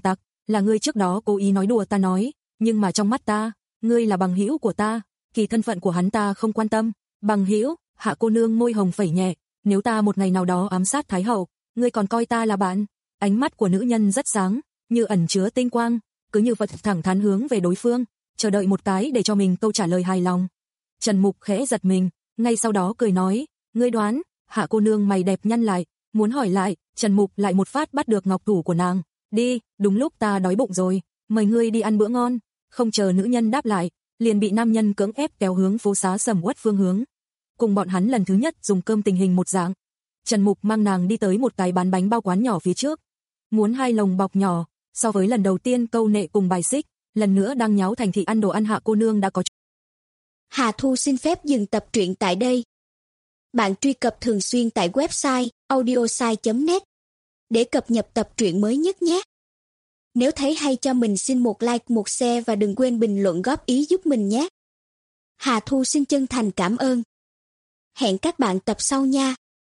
là ngươi trước đó cố ý nói đùa ta nói, nhưng mà trong mắt ta, ngươi là bằng hữu của ta, kỳ thân phận của hắn ta không quan tâm. Bằng hữu? Hạ cô nương môi hồng phẩy nhẹ, nếu ta một ngày nào đó ám sát Thái hậu, ngươi còn coi ta là bạn? Ánh mắt của nữ nhân rất sáng, như ẩn chứa tinh quang, cứ như vật thẳng thắn hướng về đối phương, chờ đợi một cái để cho mình câu trả lời hài lòng. Trần Mục khẽ giật mình, ngay sau đó cười nói, ngươi đoán? Hạ cô nương mày đẹp nhăn lại, muốn hỏi lại, Trần Mục lại một phát bắt được ngọc thủ của nàng, đi, đúng lúc ta đói bụng rồi, mời ngươi đi ăn bữa ngon. Không chờ nữ nhân đáp lại, liền bị nam nhân cưỡng ép kéo hướng phố xá sầm uất phương hướng. Cùng bọn hắn lần thứ nhất dùng cơm tình hình một dạng. Trần Mục mang nàng đi tới một cái bán bánh bao quán nhỏ phía trước. Muốn hai lồng bọc nhỏ, so với lần đầu tiên câu nệ cùng bài xích, lần nữa đang nháo thành thị ăn đồ ăn Hạ cô nương đã có. Hà Thu xin phép dừng tập truyện tại đây. Bạn truy cập thường xuyên tại website audiosai chấm net để cập nhật tập truyện mới nhất nhé. Nếu thấy hay cho mình xin một like, một share và đừng quên bình luận góp ý giúp mình nhé. Hà Thu xin chân thành cảm ơn. Hẹn các bạn tập sau nha.